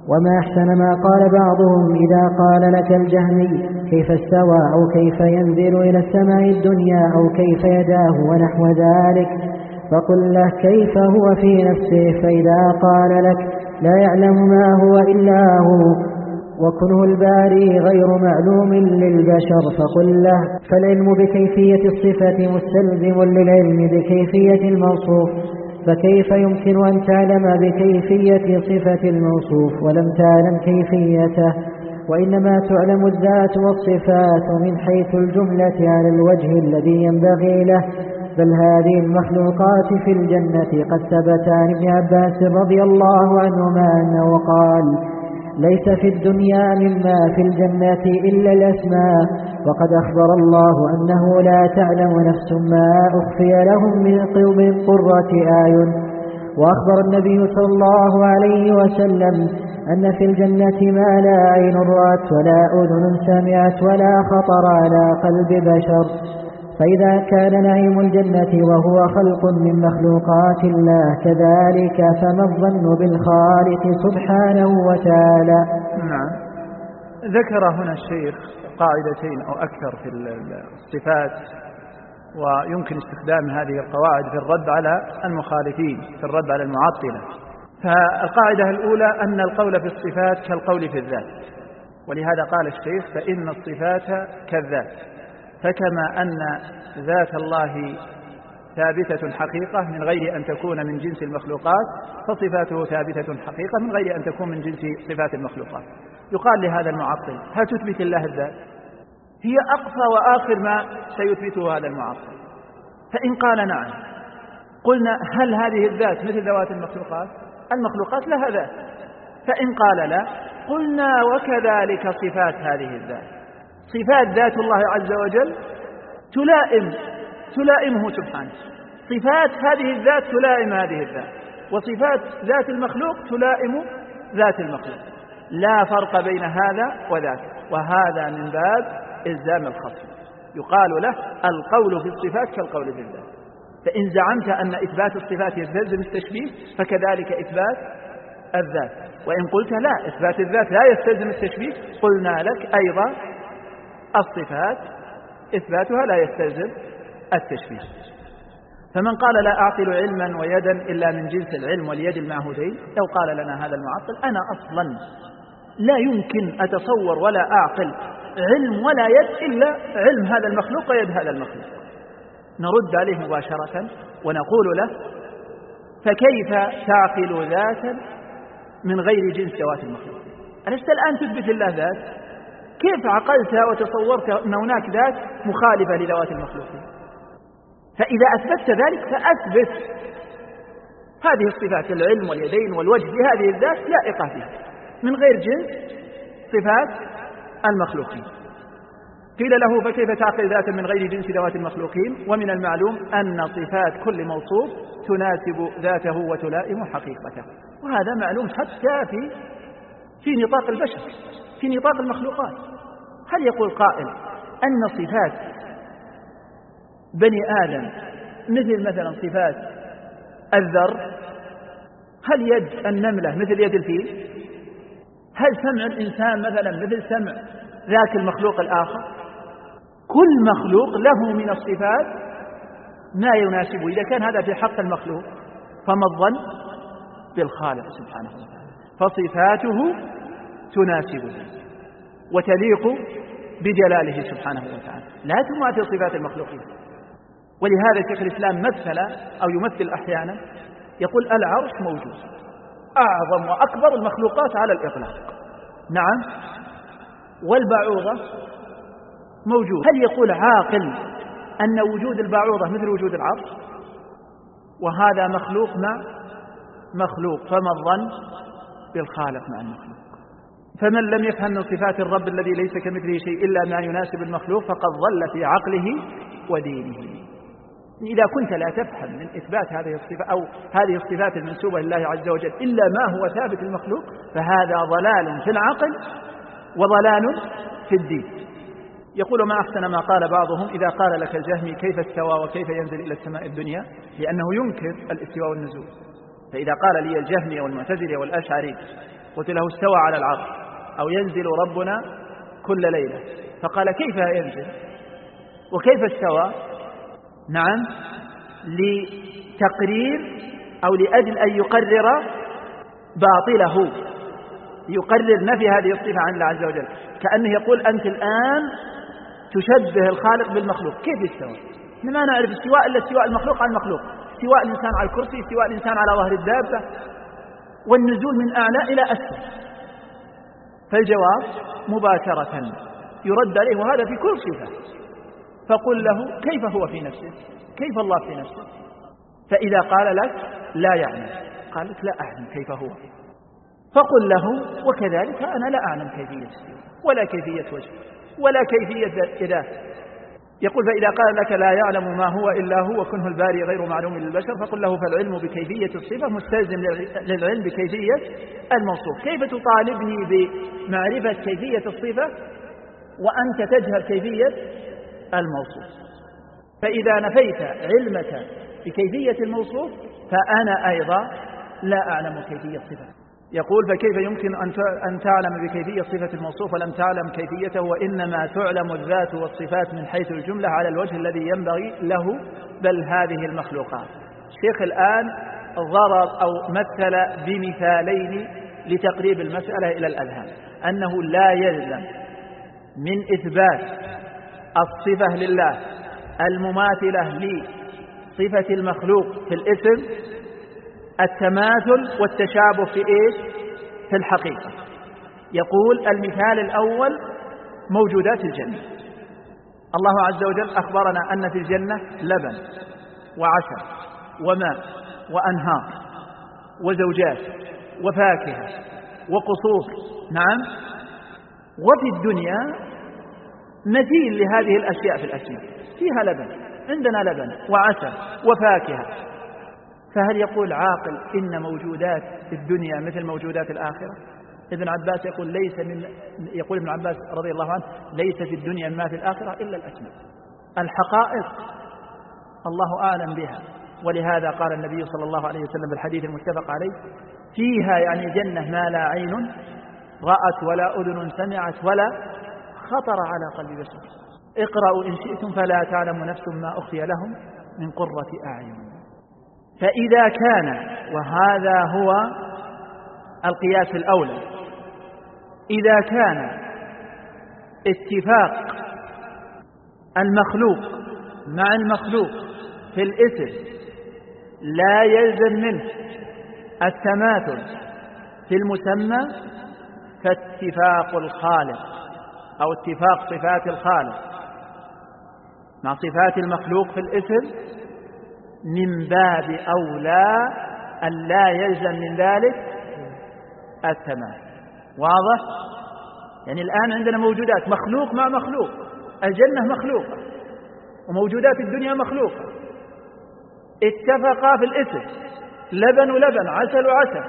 وما أحسن ما قال بعضهم إذا قال لك الجهمي كيف استوى أو كيف ينزل إلى السماء الدنيا أو كيف يداه ونحو ذلك، فقل له كيف هو في نفسه، فإذا قال لك لا يعلم ما هو إلا هو وكنه الباري غير معلوم للبشر، فقل له فالعلم بكيفية الصفة مستلزم للعلم بكيفية الموصوف، فكيف يمكن أن تعلم بكيفية صفة الموصوف ولم تعلم كيفيته؟ وإنما تعلم الذات والصفات من حيث الجملة على الوجه الذي ينبغي له. بل هذه المخلوقات في الجنة قد ثبت عن ابن عباس رضي الله عنهما أنه قال ليس في الدنيا مما في الجنة إلا الأسماء، وقد أخبر الله أنه لا تعلم نفس ما أخفي لهم من قرة أعين. وأخبر النبي صلى الله عليه وسلم أن في الجنة ما لا عين رأت ولا أذن سمعت ولا خطر على قلب بشر. فإذا كان نعيم الجنة وهو خلق من مخلوقات الله كذلك، فما الظن بالخالق سبحانه وتعالى؟ نعم. ذكر هنا الشيخ قاعدتين أو أكثر في الصفات، ويمكن استخدام هذه القواعد في الرد على المخالفين، في الرد على المعطلة. فالقاعدة الأولى أن القول في الصفات كالقول في الذات، ولهذا قال الشيخ فإن الصفات كالذات، فكما أن ذات الله ثابتة حقيقة من غير أن تكون من جنس المخلوقات، فصفاته ثابتة حقيقة من غير أن تكون من جنس صفات المخلوقات. يقال لهذا المعطل هل تثبت الله الذات؟ هي أقصى وآخر ما سيثبته هذا المعطل. فإن قال نعم قلنا هل هذه الذات مثل ذوات المخلوقات؟ المخلوقات لها ذات. فإن قال لا قلنا وكذلك صفات هذه الذات، صفات ذات الله عز وجل تلائمه سبحانه، صفات هذه الذات تلائم هذه الذات، وصفات ذات المخلوق تلائم ذات المخلوق، لا فرق بين هذا وذاك. وهذا من باب إلزام الخصم، يقال له القول في الصفات كالقول في الذات. فإن زعمت أن إثبات الصفات يستلزم التشبيه فكذلك إثبات الذات، وإن قلت لا إثبات الذات لا يستلزم التشبيه قلنا لك أيضا الصفات إثباتها لا يستلزم التشبيه. فمن قال لا أعقل علما ويدا إلا من جنس العلم واليد المعهودين، لو قال لنا هذا المعطل أنا أصلا لا يمكن أتصور ولا أعقل علم ولا يد إلا علم هذا المخلوق ويد هذا المخلوق، نرد عليه مباشرة ونقول له فكيف تعقل ذاتا من غير جنس ذوات المخلوق؟ ألست الآن تثبت الله ذات؟ كيف عقلت وتصورت أن هناك ذات مخالفة لذوات المخلوقين؟ فإذا أثبتت ذلك فأثبت هذه الصفات العلم واليدين والوجه لهذه الذات لائقة بها من غير جنس صفات المخلوقين. قيل له فكيف تعقل ذاتا من غير جنس ذوات المخلوقين؟ ومن المعلوم أن صفات كل موصوف تناسب ذاته وتلائم حقيقته، وهذا معلوم حتى في نطاق البشر، في نطاق المخلوقات. هل يقول قائل أن صفات بني آدم مثلا صفات الذر؟ هل يد النملة مثل يد الفيل؟ هل سمع الإنسان مثلا مثل سمع ذاك المخلوق الآخر؟ كل مخلوق له من الصفات ما يناسبه. إذا كان هذا في حق المخلوق فما الظن بالخالق سبحانه وتعالى؟ فصفاته تناسبه وتليق بجلاله سبحانه وتعالى، لا تماثل صفات المخلوقين. ولهذا شيخ الإسلام مثل أو يمثل أحيانا يقول العرش موجود، أعظم وأكبر المخلوقات على الإطلاق، نعم، والبعوضة موجود. هل يقول عاقل أن وجود البعوضة مثل وجود العرش؟ وهذا مخلوق مع مخلوق، فما الظن بالخالق مع المخلوق؟ فمن لم يفهم من صفات الرب الذي ليس كمثله شيء إلا ما يناسب المخلوق فقد ضل في عقله ودينه. إذا كنت لا تفهم من إثبات هذه الصفة أو هذه الصفات المنسوبة لله عز وجل إلا ما هو ثابت المخلوق، فهذا ضلال في العقل وضلال في الدين. يقول ما أحسن ما قال بعضهم إذا قال لك الجهمي كيف استوى وكيف ينزل إلى السماء الدنيا، لأنه ينكر الاستواء والنزول. فإذا قال لي الجهمي والمعتزلي والأشعري قلت له استوى على العرش أو ينزل ربنا كل ليلة، فقال كيف ينزل وكيف استوى؟ نعم، لتقرير أو لأجل أن يقرر باطله، يقرر نفي هذه الصفة عن الله عز وجل، كأنه يقول أنت الآن تشبه الخالق بالمخلوق. كيف استوى؟ ما نعرف استواء إلا استواء المخلوق على المخلوق، استواء الإنسان على الكرسي، استواء الإنسان على ظهر الدابة، والنزول من أعلى إلى أسفل. فالجواب مباشرة يرد عليه وهذا في كل صفة، فقل له كيف هو في نفسه، كيف الله في نفسه؟ فإذا قال لك لا يعلم، قال لك لا أعلم كيف هو، فقل له وكذلك أنا لا أعلم كيفية استواء ولا كيفية وجه ولا كيفية ذات. يقول فإذا قال لك لا يعلم ما هو إلا هو وكنه الباري غير معلوم للبشر، فقل له فالعلم بكيفية الصفة مستلزم للعلم بكيفية الموصوف. كيف تطالبني بمعرفة كيفية الصفة وأنت تجهل كيفية الموصوف؟ فإذا نفيت علمك بكيفية الموصوف فأنا أيضا لا أعلم كيفية صفة. يقول فكيف يمكن أن تعلم بكيفية صفة الموصوف ولم تعلم كيفيته، وإنما تعلم الذات والصفات من حيث الجملة على الوجه الذي ينبغي له، بل هذه المخلوقات. الشيخ الآن ضرب أو مثل بمثالين لتقريب المسألة إلى الأذهان، أنه لا يلزم من إثبات الصفة لله المماثلة لصفة المخلوق في الاسم التماثل والتشابه في إيش؟ في الحقيقة. يقول المثال الأول موجودات الجنة. الله عز وجل أخبرنا أن في الجنة لبن وعسل وماء وأنهار وزوجات وفاكهة وقصور. نعم، وفي الدنيا مثيل لهذه الأشياء في الأسماء، فيها لبن، عندنا لبن وعسل وفاكهة. فهل يقول عاقل إن موجودات الدنيا مثل موجودات الآخرة؟ ابن عباس يقول ابن عباس رضي الله عنه ليس في الدنيا ما في الآخرة إلا الأسماء، الحقائق الله أعلم بها. ولهذا قال النبي صلى الله عليه وسلم بالحديث المتفق عليه فيها يعني جنة ما لا عين رأت ولا أذن سمعت ولا خطر على قلب بشر. اقرأوا إن شئتم فلا تعلم نفس ما أخفي لهم من قرة أعين. فإذا كان، وهذا هو القياس الأولى، إذا كان اتفاق المخلوق مع المخلوق في الاسم لا يلزم منه التماثل في المسمى، فاتفاق الخالق أو اتفاق صفات الخالق مع صفات المخلوق في الاسم من باب أولى أن لا يلزم من ذلك التماثل. واضح؟ يعني الآن عندنا موجودات مخلوق مع مخلوق، الجنة مخلوقة وموجودات الدنيا مخلوقة، اتفقا في الاسم لبن ولبن عسل وعسل،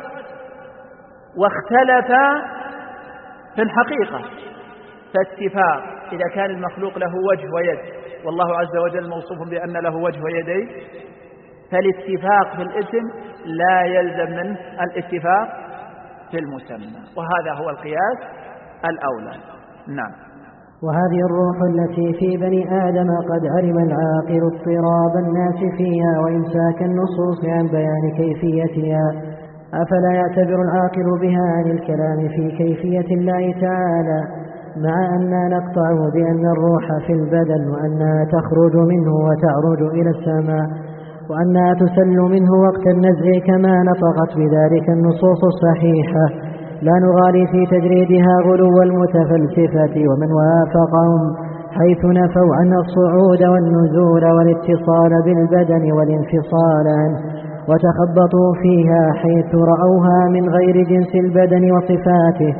واختلفا في الحقيقة. فاتفاق إذا كان المخلوق له وجه ويد والله عز وجل موصوف بأن له وجه ويدين، فالاتفاق في الاسم لا يلزم منه الاتفاق في المسمى، وهذا هو القياس الأولى. نعم. وهذه الروح التي في بني آدم قد علم العاقل اضطراب الناس فيها وإمساك النصوص عن بيان كيفيتها، أفلا يعتبر العاقل بها عن الكلام في كيفية الله تعالى، مع أننا نقطع بأن الروح في البدن وأنها تخرج منه وتعرج إلى السماء وأنها تسل منه وقت النزع كما نطقت بذلك النصوص الصحيحة. لا نغالي في تجريدها غلو المتفلسفة ومن وافقهم حيث نفوا عن الصعود والنزول والاتصال بالبدن والانفصال عنه، وتخبطوا فيها حيث رأوها من غير جنس البدن وصفاته.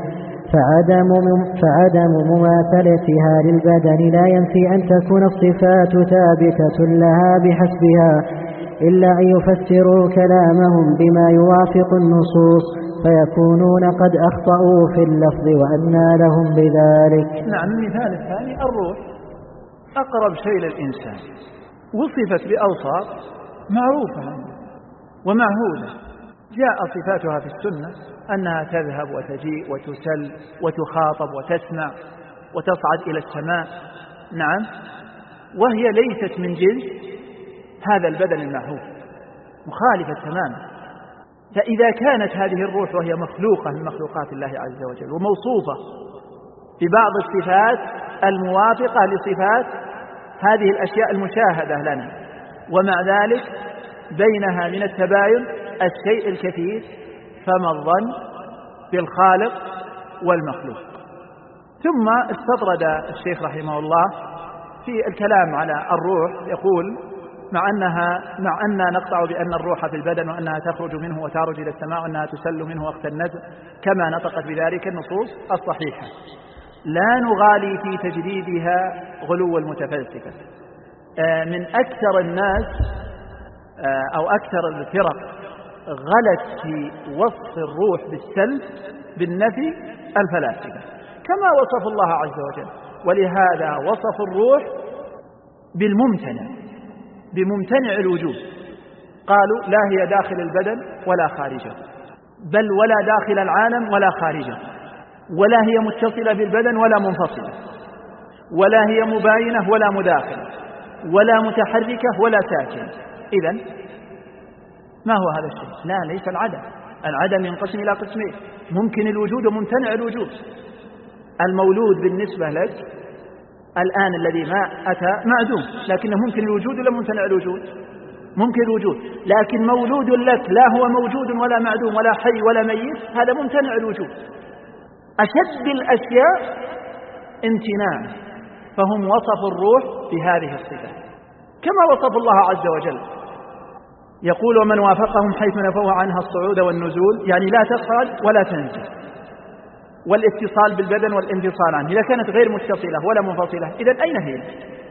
فعدم مماثلتها للبدن لا ينفي أن تكون الصفات ثابتة لها بحسبها، إلا أن يفسروا كلامهم بما يوافق النصوص فيكونون قد أخطأوا في اللفظ وأنى لهم بذلك. نعم. المثال الثاني الروح أقرب شيء للإنسان، وصفت بأوصاف معروفة ومعهودة، جاء صفاتها في السنة أنها تذهب وتجيء وتسل وتخاطب وتسمع وتصعد إلى السماء، نعم، وهي ليست من جنس هذا البدن المعهود، مخالفة تماما. فإذا كانت هذه الروح وهي مخلوقة من مخلوقات الله عز وجل وموصوفة ببعض الصفات الموافقة لصفات هذه الأشياء المشاهدة لنا، ومع ذلك بينها من التباين الشيء الكثير، فما الظن بالخالق والمخلوق. ثم استطرد الشيخ رحمه الله في الكلام على الروح، يقول مع أننا نقطع بأن الروح في البدن وأنها تخرج منه وتعرج إلى السماء وأنها تسل منه وقت النزل كما نطقت بذلك النصوص الصحيحة، لا نغالي في تجديدها غلو المتفلسفة. من أكثر الناس أو أكثر الفرق غلت في وصف الروح بالسلب بالنفي الفلاسفة كما وصف الله عز وجل، ولهذا وصف الروح بممتنع الوجود، قالوا لا هي داخل البدن ولا خارجه، بل ولا داخل العالم ولا خارجه، ولا هي متصلة بالبدن ولا منفصلة، ولا هي مباينة ولا مداخلة، ولا متحركة ولا ساكنة. إذن ما هو هذا الشيء؟ لا، ليس العدم ينقسم إلى قسمين: ممكن الوجود وممتنع الوجود. المولود بالنسبة لك الآن الذي ما أتى معدوم، لكنه ممكن الوجود ولا ممتنع الوجود؟ ممكن الوجود، لكن مولود لك لا هو موجود ولا معدوم ولا حي ولا ميت، هذا ممتنع الوجود. أشد الأشياء امتناع، فهم وصفوا الروح بهذه الصفة كما وصف الله عز وجل، يقول ومن وافقهم حيث نفوا عنها الصعود والنزول، يعني لا تصعد ولا تنزل، والاتصال بالبدن والانفصال عنه. إذا كانت غير متصلة ولا منفصلة إذن أين هي؟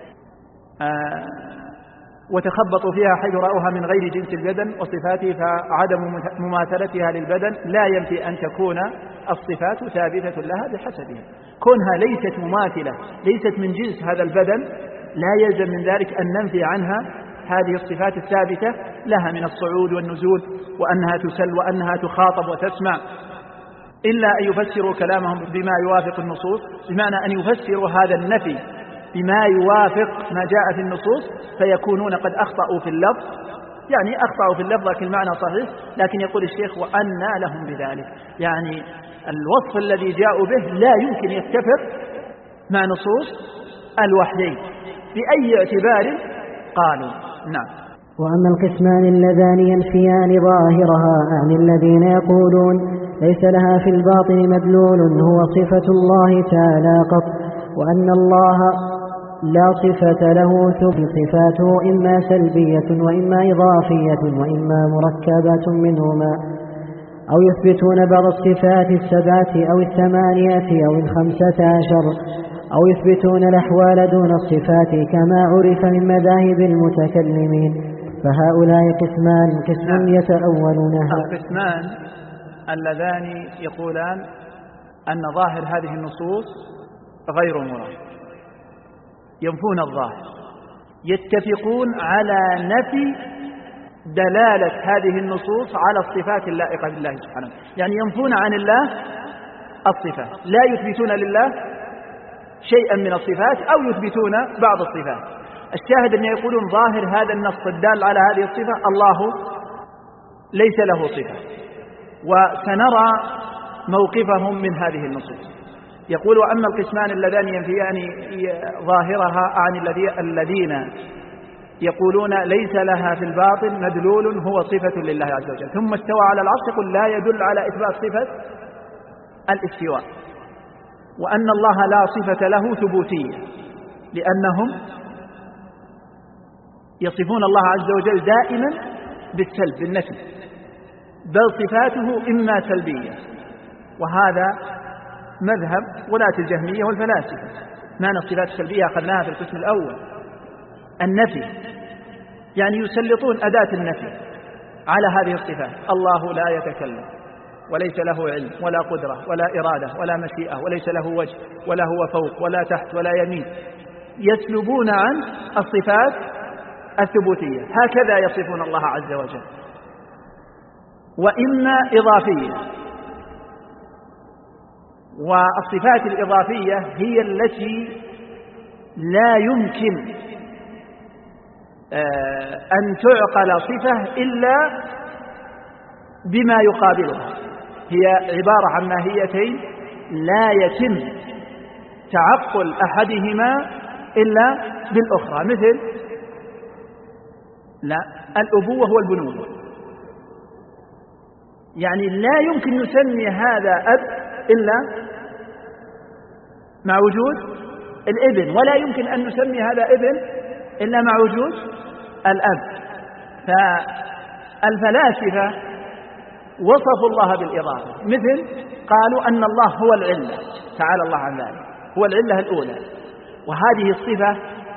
وتخبطوا فيها حيث رأوها من غير جنس البدن وصفاته، فعدم مماثلتها للبدن لا ينفي أن تكون الصفات ثابتة لها بحسبها. كونها ليست مماثلة، ليست من جنس هذا البدن، لا يلزم من ذلك أن ننفي عنها هذه الصفات الثابتة لها من الصعود والنزول، وأنها تسل وأنها تخاطب وتسمع، إلا أن يفسروا كلامهم بما يوافق النصوص، بمعنى أن يفسروا هذا النفي بما يوافق ما جاء في النصوص، فيكونون قد أخطأوا في اللفظ، يعني أخطأوا في اللفظ لكن المعنى صحيح. لكن يقول الشيخ وأنى لهم بذلك، يعني الوصف الذي جاءوا به لا يمكن يتفق مع نصوص الوحيين بأي اعتبار قالوا. نعم. وأما القسمان اللذان ينفيان ظاهرها عن الذين يقولون ليس لها في الباطن مدلول هو صفة الله تعالى قط، وأن الله لا صفة له، ثم صفاته إما سلبية وإما إضافية وإما مركبة منهما، أو يثبتون بعض الصفات السبعة أو الثمانية أو 15، أو يثبتون الأحوال دون الصفات كما عرف من مذاهب المتكلمين. فهؤلاء قسمان: قسم يتأولونها. القسمان اللذان يقولان أن ظاهر هذه النصوص غير مراد، ينفون الظاهر، يتفقون على نفي دلالة هذه النصوص على الصفات اللائقة بالله سبحانه، يعني ينفون عن الله الصفات، لا يثبتون لله شيئا من الصفات أو يثبتون بعض الصفات. الشاهد أن يقولون ظاهر هذا النص الدال على هذه الصفة الله ليس له صفة، وسنرى موقفهم من هذه النصوص. يقول وأما القسمان اللذان ينفيان ظاهرها عن الذين يقولون ليس لها في الباطن مدلول هو صفة لله عز وجل، ثم استوى على العرش، يقول لا يدل على إثبات صفة الاستواء، وأن الله لا صفة له ثبوتية، لأنهم يصفون الله عز وجل دائما بالسلب بالنفي، بل صفاته إما سلبية، وهذا مذهب ولاة الجهمية والفلاسفة. معنى الصفات السلبية أخذناها في القسم الأول، النفي، يعني يسلطون أداة النفي على هذه الصفات. الله لا يتكلم، وليس له علم ولا قدرة ولا إرادة ولا مشيئة، وليس له وجه ولا هو فوق ولا تحت ولا يمين، يسلبون عن الصفات الثبوتية، هكذا يصفون الله عز وجل. وإما إضافية. والصفات الإضافية هي التي لا يمكن أن تعقل صفة إلا بما يقابلها، هي عبارة عن ماهيتين لا يتم تعقل أحدهما إلا بالأخرى، مثل الأبوة والبنوة، يعني لا يمكن نسمي هذا أب إلا مع وجود الابن، ولا يمكن أن نسمي هذا ابن إلا مع وجود الأب. فالفلاسفة وصفوا الله بالإضافة، مثل قالوا أن الله هو العلة، تعالى الله عن ذلك، هو العلة الأولى، وهذه الصفة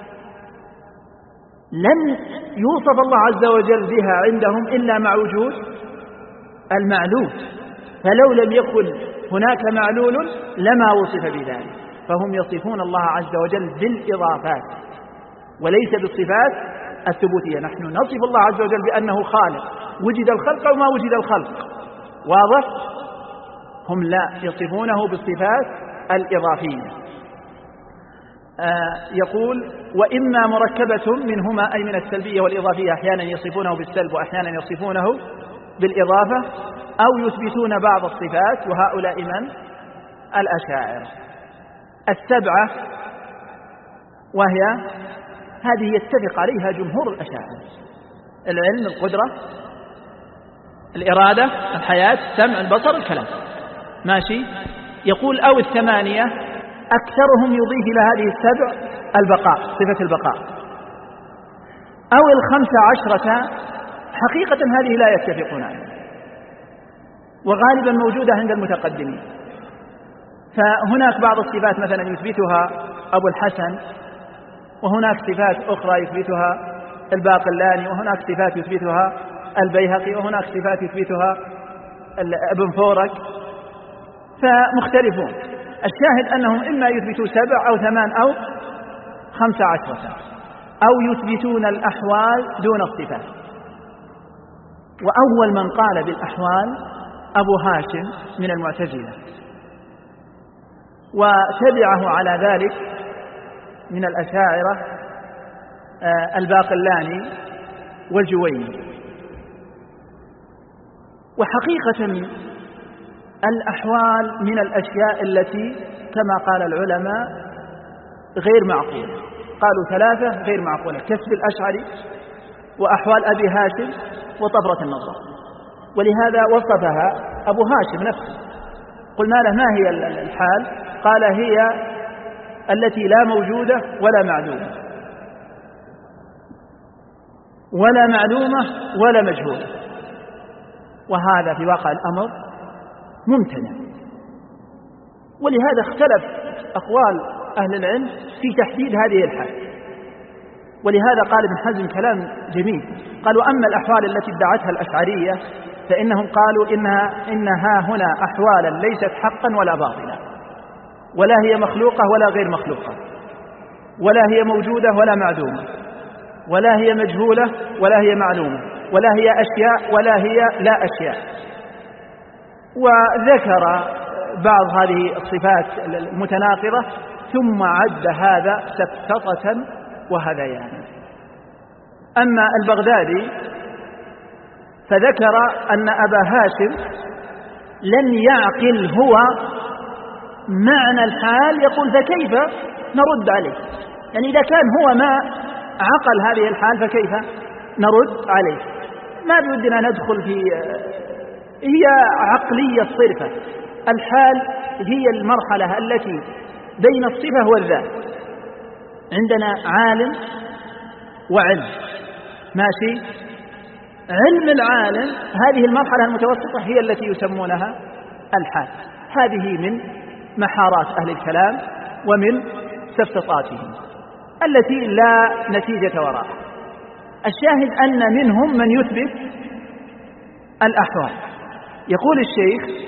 لن يوصف الله عز وجل بها عندهم إلا مع وجود المعلول، فلو لم يكن هناك معلول لما وصف بذلك، فهم يصفون الله عز وجل بالإضافات وليس بالصفات الثبوتية. نحن نصف الله عز وجل بأنه خالق، وجد الخلق أو ما وجد الخلق، واضح؟ هم لا، يصفونه بالصفات الإضافية. يقول وإما مركبة منهما، أي من السلبية والإضافية، أحيانا يصفونه بالسلب وأحيانا يصفونه بالإضافة، أو يثبتون بعض الصفات، وهؤلاء من؟ الأشاعرة السبعة، وهي هذه يتفق عليها جمهور الأشاعرة: العلم، القدرة، الإرادة، الحياة، السمع، البصر، الكلام، ماشي. يقول أو الثمانية، أكثرهم يضيف إلى هذه السبع البقاء، صفة البقاء، أو 15 حقيقة هذه لا يتفقون عليها، وغالبا موجودة عند المتقدمين. فهناك بعض الصفات مثلا يثبتها أبو الحسن، وهناك صفات أخرى يثبتها الباقلاني، وهناك صفات يثبتها البيهقي، وهناك صفات يثبتها ابن فورك، فمختلفون. الشاهد أنهم إما يثبتوا 7 أو 8 أو 15، أو يثبتون الأحوال دون الصفات. وأول من قال بالأحوال أبو هاشم من المعتزلة، وتبعه على ذلك من الأشاعرة الباقلاني والجويني. وحقيقة الأحوال من الأشياء التي كما قال العلماء غير معقولة، قالوا 3 غير معقولة: كسب الأشعري، وأحوال أبي هاشم، وطفرة النظر. ولهذا وصفها أبو هاشم نفسه، قلنا له ما هي الحال؟ قال هي التي لا موجودة ولا معلومة، ولا معلومة ولا مجهولة، وهذا في واقع الأمر ممتنع. ولهذا اختلف أقوال أهل العلم في تحديد هذه الحال. ولهذا قال ابن حزم كلام جميل، قالوا أما الأحوال التي ادعتها الأشعرية فإنهم قالوا إنها هنا أحوالا ليست حقا ولا باطلا، ولا هي مخلوقة ولا غير مخلوقة، ولا هي موجودة ولا معدومة، ولا هي مجهولة ولا هي معلومة، ولا هي أشياء ولا هي لا أشياء. وذكر بعض هذه الصفات المتناقضة، ثم عد هذا سفسطة وهذيان. أما البغدادي فذكر أن أبا هاشم لم يعقل هو معنى الحال، يقول فكيف نرد عليه؟ يعني إذا كان هو ما عقل هذه الحال فكيف نرد عليه؟ ما بودنا ندخل في، هي عقلية صرفة. الحال هي المرحلة التي بين الصفة والذات. عندنا عالم وعلم، ماشي. علم العالم هذه المرحلة المتوسطة هي التي يسمونها الحال. هذه من محارات أهل الكلام ومن سفسطاتهم التي لا نتيجة وراءها. الشاهد أن منهم من يثبت الأحوال. يقول الشيخ: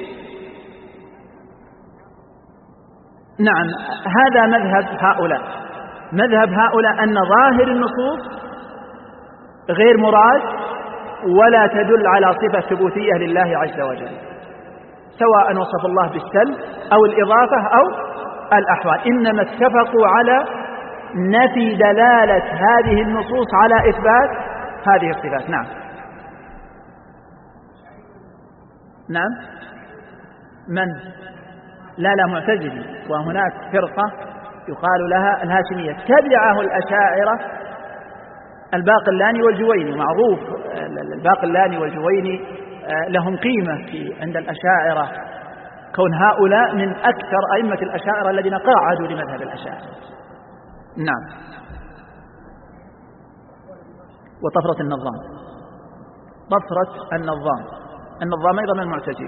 نعم، هذا مذهب هؤلاء أن ظاهر النصوص غير مراد ولا تدل على صفة ثبوتية لله عز وجل، سواء وصف الله بالسلب أو الإضافة أو الأحوال، إنما اتفقوا على نفي دلالة هذه النصوص على إثبات هذه الصفات. نعم من؟ لا معتزلي، وهناك فرقة يقال لها الهاشمية تبعه الأشاعرة الباقلاني والجويني، معروف الباقلاني والجويني لهم قيمة عند الأشاعرة، كون هؤلاء من أكثر أئمة الأشاعرة الذين قاعدوا لمذهب الأشاعرة. وطفرة النظام أيضا من المعتزلة.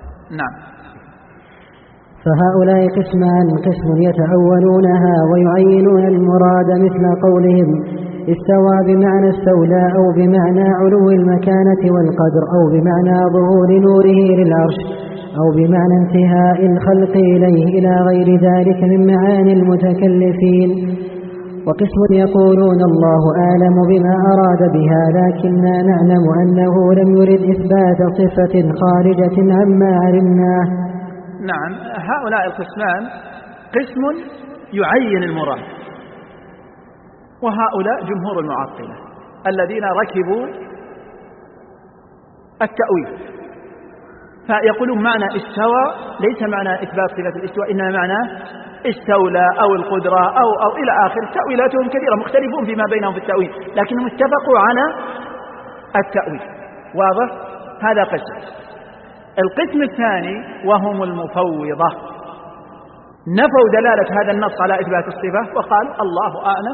فهؤلاء قسمان: قسم يتأولونها ويعينون المراد مثل قولهم استوى بمعنى استولى، أو بمعنى علو المكانة والقدر، أو بمعنى ظهور نوره للعرش، أو بمعنى انتهاء الخلق إليه، إلى غير ذلك من معاني المتكلفين. وقسم يقولون الله أعلم بما أراد بها، لكننا نعلم أنه لم يرد إثبات صفة خارجة عما علمناه. هؤلاء القسمان: قسم يعين المراد، وهؤلاء جمهور المعطلة الذين ركبوا التأويل، فيقولون معنى استوى ليس معنى إثبات صفة الاستواء، إنما معنى استولى أو القدرة أو إلى آخر. تأويلاتهم كثيرة، مختلفون فيما بينهم في التأويل، لكنهم اتفقوا على التأويل. واضح؟ هذا قسم. القسم الثاني وهم المفوضة، نفوا دلالة هذا النص على إثبات الصفة وقالوا الله أعلم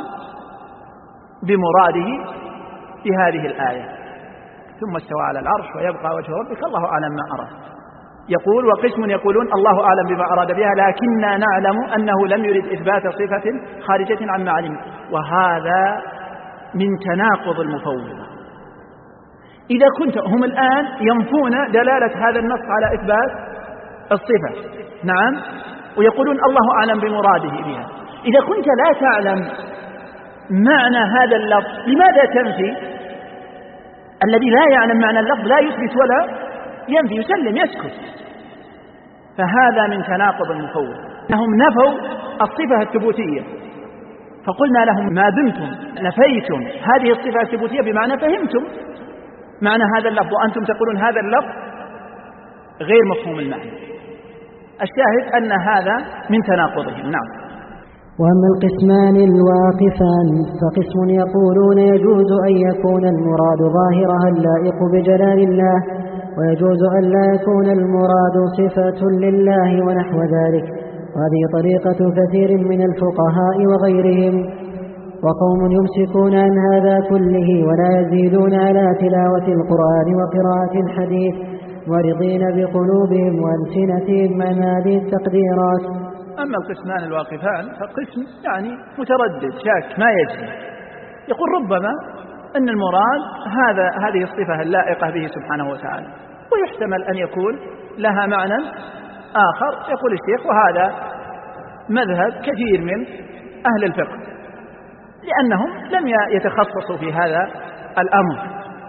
بمراده في هذه الآية، ثم استوى على العرش ويبقى وجه ربك الله أعلم ما أراد. يقول: وقسم يقولون الله أعلم بما أراد بها، لكننا نعلم أنه لم يرد إثبات صفة خارجة عما علم. وهذا من تناقض المفوضة. إذا كنت هم الآن ينفون دلالة هذا النص على إثبات الصفة، ويقولون الله أعلم بمراده بها، إذا كنت لا تعلم معنى هذا اللفظ لماذا تنفي؟ الذي لا يعلم معنى اللفظ لا يثبت ولا ينفي، يسلم يسكت. فهذا من تناقض المفوض، أنهم نفوا الصفة الثبوتية، فقلنا لهم ما دمتم نفيتم هذه الصفة الثبوتية بمعنى فهمتم معنى هذا اللفظ، وأنتم تقولون هذا اللفظ غير مفهوم المعنى. الشاهد أن هذا من تناقضهم. وأما القسمان الواقفان فقسم يقولون يجوز أن يكون المراد ظاهرها اللائق بجلال الله، ويجوز أن لا يكون المراد صفة لله ونحو ذلك، وهذه طريقة كثير من الفقهاء وغيرهم. وقوم يمسكون عن هذا كله ولا يزيدون على تلاوة القرآن وقراءة الحديث، مرضين بقلوبهم وألسنتهم من هذه التقديرات. أما القسمان الواقفان فقسم متردد شاك ما يجري، يقول ربما أن المراد هذه الصفة اللائقة به سبحانه وتعالى، ويحتمل أن يكون لها معنى آخر. يقول الشيخ: وهذا مذهب كثير من أهل الفقه، لأنهم لم يتخصصوا في هذا الأمر.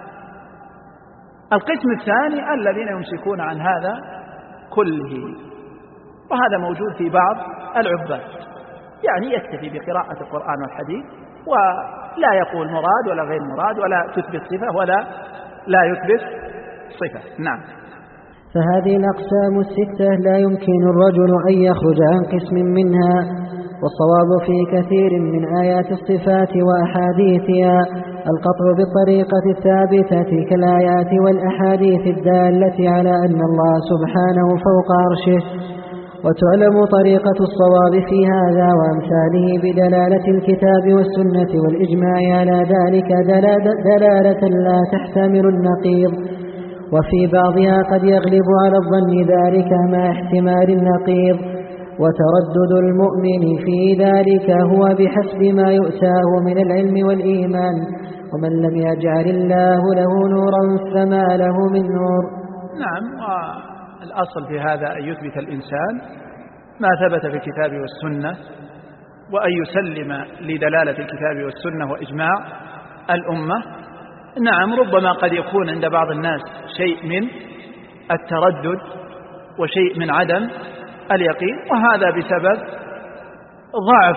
القسم الثاني الذين يمسكون عن هذا كله، وهذا موجود في بعض العباد، يكتفي بقراءة القرآن والحديث ولا يقول مراد ولا غير مراد، ولا تثبت صفة ولا لا يثبت صفة. فهذه الأقسام الستة لا يمكن الرجل أن يخرج عن قسم منها، والصواب في كثير من آيات الصفات وأحاديثها القطع بالطريقة الثابتة كالآيات والأحاديث الدالة على أن الله سبحانه فوق عرشه. وتعلم طريقة الصواب في هذا وأمثاله بدلالة الكتاب والسنة والإجماع على ذلك دلالة لا تحتمل النقيض، وفي بعضها قد يغلب على الظن ذلك مع احتمال النقيض. وتردد المؤمن في ذلك هو بحسب ما يؤتاه من العلم والإيمان، ومن لم يجعل الله له نورا فما له من نور. الأصل في هذا أن يثبت الإنسان ما ثبت في الكتاب والسنة، وأن يسلم لدلالة الكتاب والسنة وإجماع الأمة، نعم، ربما قد يكون عند بعض الناس شيء من التردد وشيء من عدم اليقين، وهذا بسبب ضعف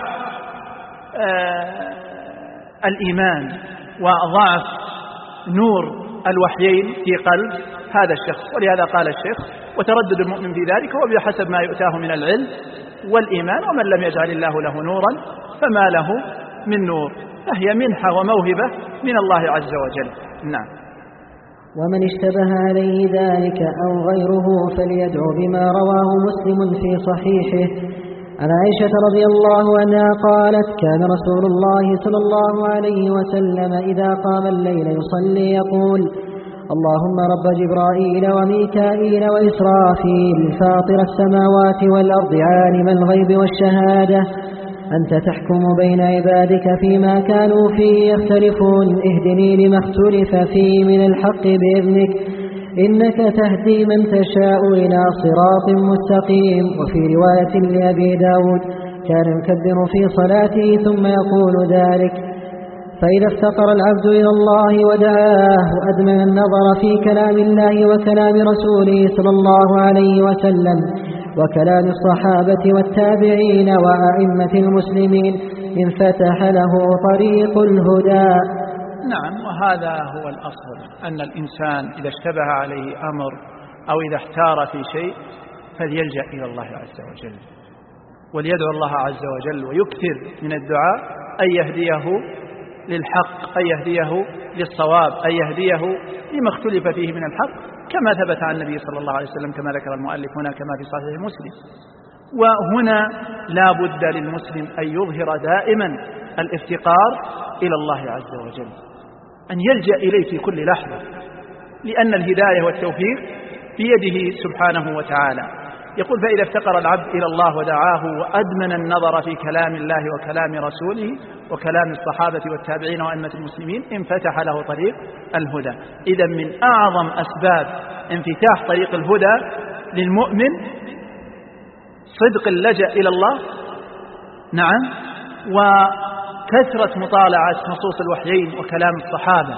الإيمان وضعف نور الوحيين في قلب هذا الشخص. ولهذا قال الشيخ: وتردد المؤمن في ذلك هو بحسب ما يؤتاه من العلم والإيمان، ومن لم يجعل الله له نورا فما له من نور، فهي منحة وموهبة من الله عز وجل. نعم. ومن اشتبه عليه ذلك أو غيره فليدعو بما رواه مسلم في صحيحه عن عائشة رضي الله عنها قالت: كان رسول الله صلى الله عليه وسلم إذا قام الليل يصلي يقول: اللهم رب جبرائيل وميكائيل وإسرافيل فاطر السماوات والأرض عالم الغيب والشهادة، أنت تحكم بين عبادك فيما كانوا فيه يختلفون، اهدني لما اختلف فيه من الحق بإذنك، إنك تهدي من تشاء إلى صراط مستقيم. وفي رواية لأبي داود: كان يكبر في صلاته ثم يقول ذلك. فإذا افتقر العبد إلى الله ودعاه وأدمن النظر في كلام الله وكلام رسوله صلى الله عليه وسلم وكلام الصحابة والتابعين وأئمة المسلمين انفتح له طريق الهدى. نعم، وهذا هو الأصل، أن الإنسان إذا اشتبه عليه أمر أو إذا احتار في شيء فليلجأ إلى الله عز وجل وليدعو الله عز وجل ويكثر من الدعاء أن يهديه للحق، أن يهديه للصواب، أن يهديه لما اختلف فيه من الحق، كما ثبت عن النبي صلى الله عليه وسلم كما ذكر المؤلف هنا كما في صحيح مسلم. وهنا لا بد للمسلم أن يظهر دائما الافتقار إلى الله عز وجل، أن يلجأ إليه في كل لحظة، لأن الهداية والتوفيق بيده سبحانه وتعالى. يقول: فإذا افتقر العبد إلى الله ودعاه وأدمن النظر في كلام الله وكلام رسوله وكلام الصحابة والتابعين وأئمة المسلمين انفتح له طريق الهدى. إذا من أعظم أسباب انفتاح طريق الهدى للمؤمن صدق اللجأ إلى الله، نعم، وكثرة مطالعة نصوص الوحيين وكلام الصحابة،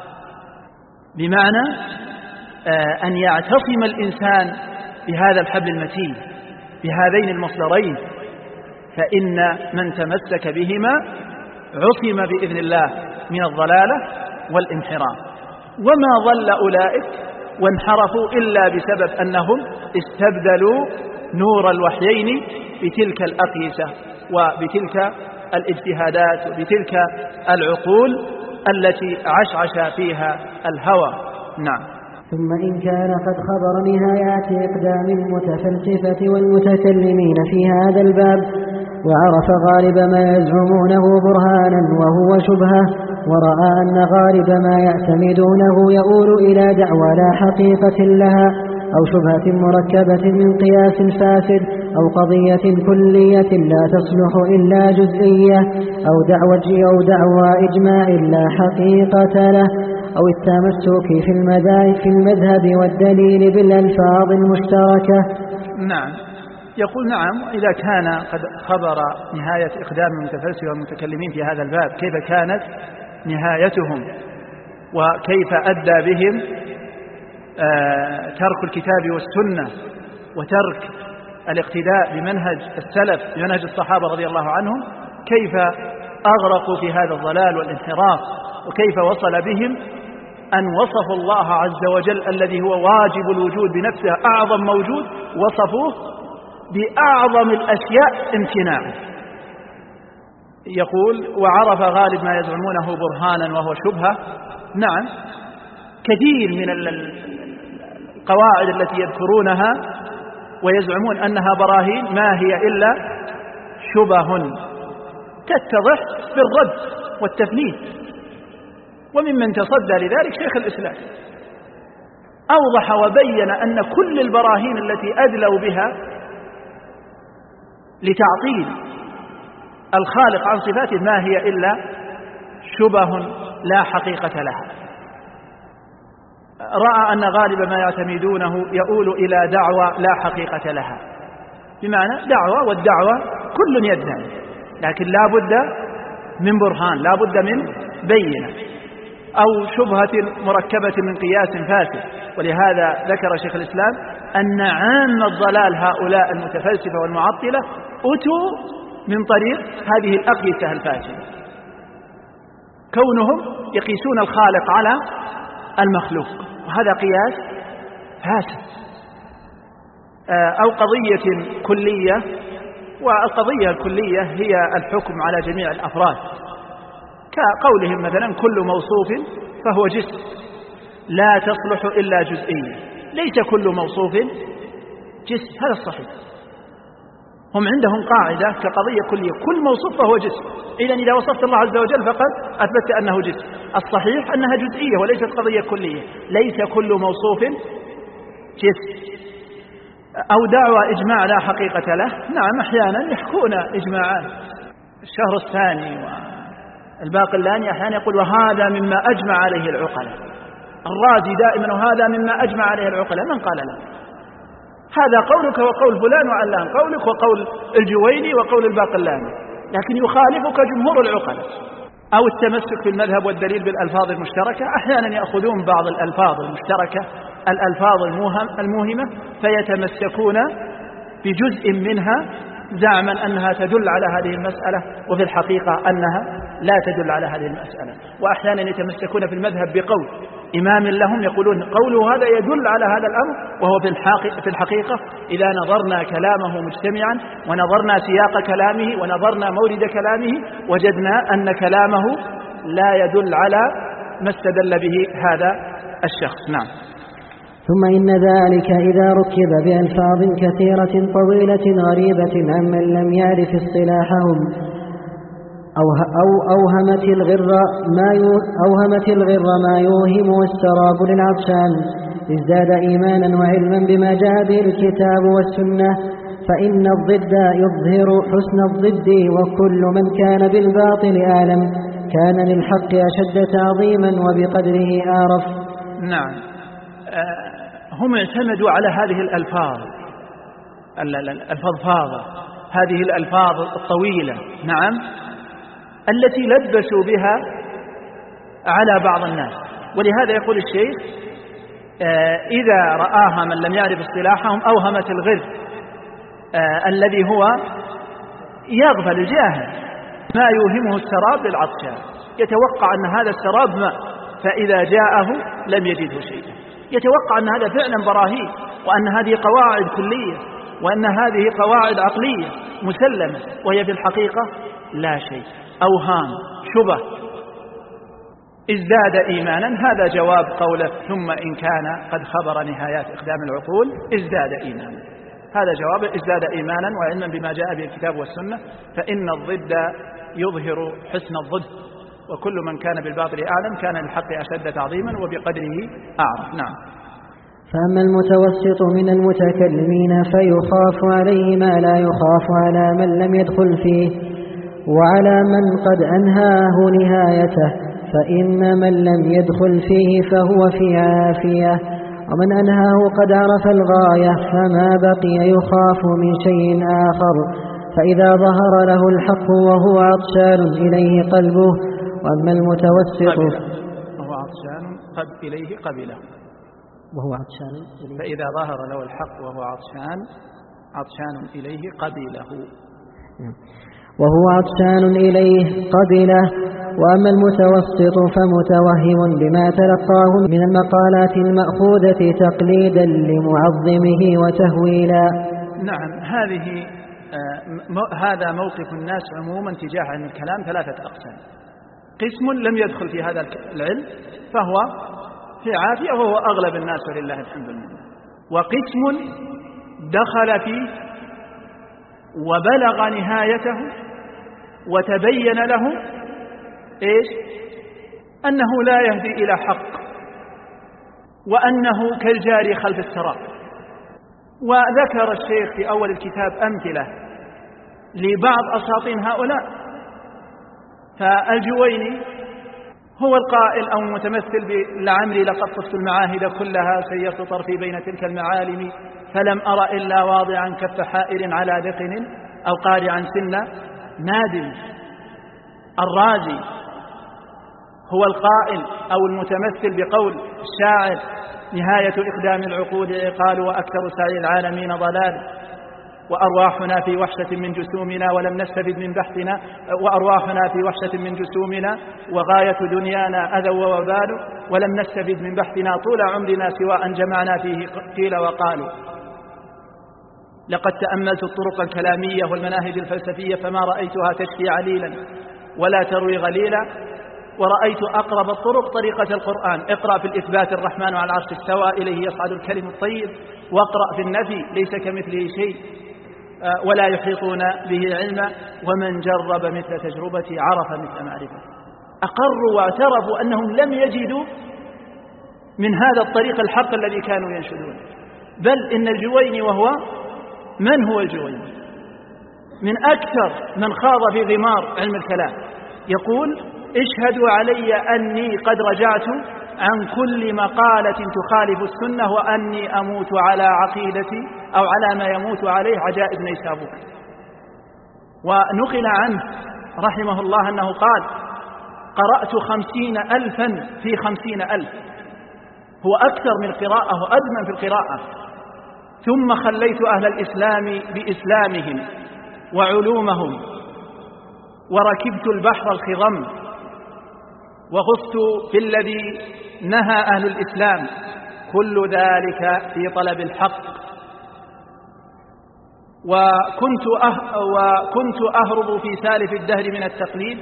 بمعنى أن يعتصم الإنسان بهذا الحبل المتين بهذين المصدرين، فإن من تمسك بهما عصم بإذن الله من الضلالة والانحراف. وما ضل أولئك وانحرفوا إلا بسبب أنهم استبدلوا نور الوحيين بتلك الأقيسة وبتلك الاجتهادات وبتلك العقول التي عشعش فيها الهوى. نعم. ثم إن كان قد خبر نهايات إقدام المتفلسفة والمتكلمين في هذا الباب وعرف غالب ما يزعمونه برهانا وهو شبهة، ورأى أن غالب ما يعتمدونه يؤول إلى دعوى لا حقيقة لها أو شبهة مركبة من قياس فاسد أو قضية كلية لا تصلح إلا جزئية أو دعوى إجماع لا حقيقة له أو التمسك في المذهب والدليل بالألفاظ المشتركة. نعم. يقول: نعم، إذا كان قد خبر نهاية إقدام المتفلسفة والمتكلمين في هذا الباب كيف كانت نهايتهم وكيف أدى بهم ترك الكتاب والسنة وترك الاقتداء بمنهج السلف بمنهج الصحابة رضي الله عنهم، كيف أغرقوا في هذا الضلال والانحراف، وكيف وصل بهم أن وصفوا الله عز وجل الذي هو واجب الوجود بنفسه أعظم موجود، وصفوه بأعظم الأشياء امتناعا. يقول: وعرف غالب ما يزعمونه برهانا وهو شبهة. نعم، كثير من القواعد التي يذكرونها ويزعمون أنها براهين ما هي إلا شبه تتضح بالرد والتفنيد. وممن تصدى لذلك شيخ الإسلام أوضح وبين أن كل البراهين التي أدلوا بها لتعطيل الخالق عن صفاته ما هي إلا شبه لا حقيقة لها. رأى أن غالب ما يعتمدونه يؤول إلى دعوى لا حقيقة لها، بمعنى دعوة، والدعوة كل يدعي، لكن لا بد من برهان، لا بد من بينة. أو شبهة مركبة من قياس فاسد. ولهذا ذكر شيخ الإسلام أن عام الضلال هؤلاء المتفلسفة والمعطلة أتوا من طريق هذه الأقيسة الفاسدة، كونهم يقيسون الخالق على المخلوق، وهذا قياس فاسد. أو قضية كلية، والقضية الكلية هي الحكم على جميع الأفراد، كقولهم مثلا كل موصوف فهو جسم لا تصلح إلا جزئية. ليس كل موصوف جسم، هذا الصحيح. هم عندهم قاعدة كقضية كلية، كل موصوف فهو جسم، إذن إذا وصفت الله عز وجل فقد أثبت أنه جسم. الصحيح أنها جزئية وليست قضية كلية. ليس كل موصوف جسم. أو دعوى إجماع لا حقيقة له، نعم أحيانا يحكون إجماعات. الشهرستاني والباقلاني أحيانا يقول وهذا مما أجمع عليه العقلاء. الرازي دائما وهذا مما أجمع عليه العقلاء. من قال له؟ هذا قولك وقول فلان وعلان، قولك وقول الجويني وقول الباقلاني، لكن يخالفك جمهور العقلاء. أو التمسك بالمذهب والدليل بالألفاظ المشتركة، أحيانا يأخذون بعض الألفاظ المشتركة، الألفاظ الموهمة، فيتمسكون بجزء منها زعما أنها تدل على هذه المسألة، وفي الحقيقة أنها لا تدل على هذه المسألة. وأحيانا يتمسكون في المذهب بقول إمام لهم يقولون قوله هذا يدل على هذا الأمر، وهو في الحقيقة إذا نظرنا كلامه مجتمعا ونظرنا سياق كلامه ونظرنا مورد كلامه وجدنا أن كلامه لا يدل على ما استدل به هذا الشخص. نعم. ثم إن ذلك إذا ركب بألفاظ كثيرة طويلة غريبة عمن لم يعرف اصطلاحهم أوهمت الغر ما يوهم السراب للعطشان، ازداد إيمانا وعلما بما جاء به الكتاب والسنة، فإن الضد يظهر حسن الضد، وكل من كان بالباطل أعلم كان للحق أشد تعظيما وبقدره أعرف. نعم. هم اعتمدوا على هذه الألفاظ الفضفاضة، هذه الألفاظ الطويلة، نعم، التي لبسوا بها على بعض الناس. ولهذا يقول الشيخ إذا رآها من لم يعرف اصطلاحهم أوهمت الغر الذي هو يغفل الجاهل ما يوهمه السراب للعطشان، يتوقع أن هذا السراب ماء، فإذا جاءه لم يجده شيئا، يتوقع أن هذا فعلا براهين، وأن هذه قواعد كلية، وأن هذه قواعد عقلية مسلمة، وهي في الحقيقة لا شيء، أوهام، شبه. ازداد إيمانا، هذا جواب قوله ثم إن كان قد خبر نهايات إقدام العقول ازداد إيمانا، هذا جواب ازداد إيمانا وعلما بما جاء به الكتاب والسنة، فإن الضد يظهر حسن الضد، وكل من كان بالباطل أعلم كان للحق أشد تعظيما وبقدره أعرف. نعم. فأما المتوسط من المتكلمين فيخاف عليه ما لا يخاف على من لم يدخل فيه، وعلى من قد أنهاه نهايته، فإن من لم يدخل فيه فهو في عافية، ومن أنهاه قد عرف الغاية، فما بقي يخاف من شيء آخر. فإذا ظهر له الحق وهو عطشان إليه قلبه، وأما المتوسط وهو عطشان إليه قبله، وهو عطشان إليه، فإذا ظهر له الحق وهو عطشان إليه قبله، وهو عطشان إليه قبله. وأما المتوسط فمتوهم بما تلقاه من المقالات المأخوذة تقليدا لمعظمه وتهويلا. نعم. هذا موقف الناس عموما تجاه علم الكلام ثلاثة أقسام: قسم لم يدخل في هذا العلم فهو في عافية وهو أغلب الناس ولله الحمد لله، وقسم دخل فيه وبلغ نهايته وتبين له أنه لا يهدي إلى حق، وأنه كالجاري خلف السراب. وذكر الشيخ في أول الكتاب أمثلة لبعض أساطين هؤلاء. فالجويني هو القائل أو المتمثل لعمري لقد طفت المعاهد كلها سيرت طرفي بين تلك المعالم فلم أرى إلا واضعا كف حائر على دقن أو قارعا سن نادم. الرازي هو القائل أو المتمثل بقول الشاعر: نهاية إقدام العقول عقال وأكثر سعي العالمين ضلال، وأرواحنا في وحشة من جسومنا ولم نستفد من بحثنا، وأرواحنا في وحشة من جسومنا وغاية دنيانا أذى ووبال، ولم نستفد من بحثنا طول عمرنا سوى أن جمعنا فيه قيل وقالوا. لقد تأملت الطرق الكلامية والمناهج الفلسفية فما رأيتها تشفي عليلا ولا تروي غليلا، ورأيت أقرب الطرق طريقة القرآن: اقرأ في الإثبات الرحمن على العرش استوى إليه يصعد الكلم الطيب، واقرأ في النفي ليس كمثله شيء ولا يحيطون به علما، ومن جرب مثل تجربتي عرف مثل معرفة. أقروا واعترفوا أنهم لم يجدوا من هذا الطريق الحق الذي كانوا ينشدون، بل إن الجويني، وهو من هو الجويني؟ من أكثر من خاض في غمار علم الكلام، يقول: اشهدوا علي أني قد رجعت عن كل مقالة تخالف السنة وأني أموت على عقيدتي أو على ما يموت عليه عجائب نيسابور. ونقل عنه رحمه الله أنه قال: قرأت 50,000 في 50,000، هو أكثر من القراءة وأدمن في القراءة. ثم خليت أهل الإسلام بإسلامهم وعلومهم، وركبت البحر الخضم، وغصت في الذي نهى أهل الإسلام، كل ذلك في طلب الحق. وكنت أهرب في سالف الدهر من التقليد،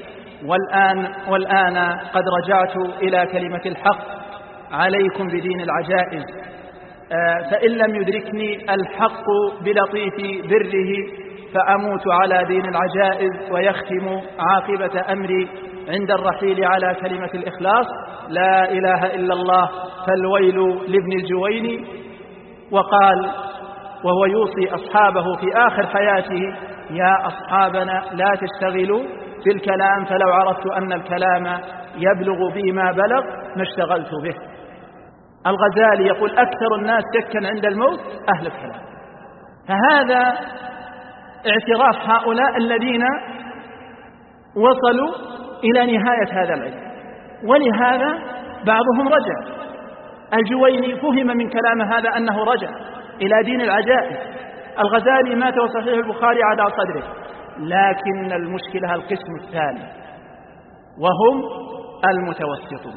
والآن قد رجعت إلى كلمة الحق. عليكم بدين العجائز، فإن لم يدركني الحق بلطيف بره فأموت على دين العجائز، ويختم عاقبة أمري عند الرحيل على كلمة الإخلاص: لا إله إلا الله، فالويل لابن الجويني. وقال وهو يوصي أصحابه في آخر حياته: يا أصحابنا لا تشتغلوا بالكلام، فلو عرفت أن الكلام يبلغ بي ما بلغ ما اشتغلت به. الغزالي يقول: أكثر الناس شكا عند الموت أهل الكلام. فهذا اعتراف هؤلاء الذين وصلوا إلى نهاية هذا العلم، ولهذا بعضهم رجع. الجويني فهم من كلام هذا أنه رجع إلى دين العجائز. الغزالي مات وصحيح البخاري على صدره. لكن المشكلة القسم الثاني، وهم المتوسطون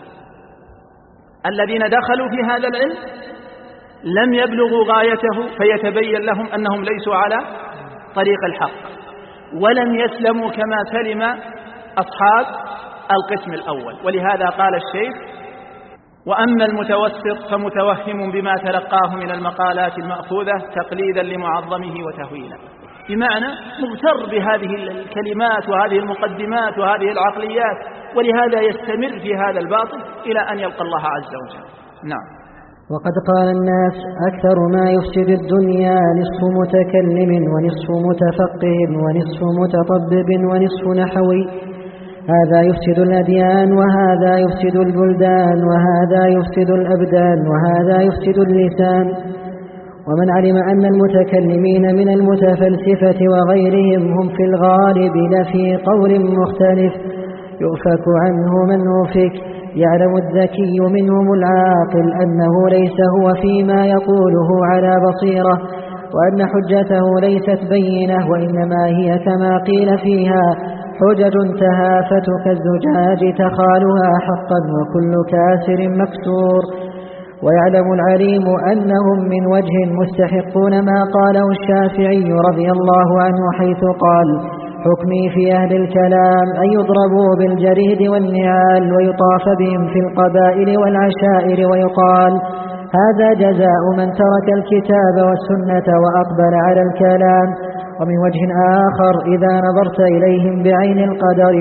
الذين دخلوا في هذا العلم لم يبلغوا غايته، فيتبين لهم أنهم ليسوا على طريق الحق، ولم يسلموا كما سلم أصحاب القسم الأول. ولهذا قال الشيخ: وأما المتوسط فمتوهم بما تلقاه من المقالات المأخوذة تقليدا لمعظمه وتهويلا، بمعنى مغتر بهذه الكلمات وهذه المقدمات وهذه العقليات، ولهذا يستمر في هذا الباطل إلى أن يلقى الله عز وجل. نعم. وقد قال الناس: أكثر ما يفسد الدنيا نصف متكلم ونصف متفقه ونصف متطبب ونصف نحوي، هذا يفسد الأديان وهذا يفسد البلدان وهذا يفسد الأبدان وهذا يفسد اللسان. ومن علم أن المتكلمين من المتفلسفة وغيرهم هم في الغالب لفي قول مختلف يؤفك عنه من أوفك، يعلم الذكي منهم العاقل أنه ليس هو فيما يقوله على بصيرة، وأن حجته ليست بينة، وإنما هي كما قيل فيها: حجج تهافت كالزجاج تخالها حقا وكل كاسر مكسور. ويعلم العليم أنهم من وجه مستحقون ما قاله الشافعي رضي الله عنه حيث قال: حكمي في أهل الكلام أن يضربوا بالجريد والنعال ويطاف بهم في القبائل والعشائر ويقال: هذا جزاء من ترك الكتاب والسنة وأقبل على الكلام. ومن وجه آخر: إذا نظرت إليهم بعين القدر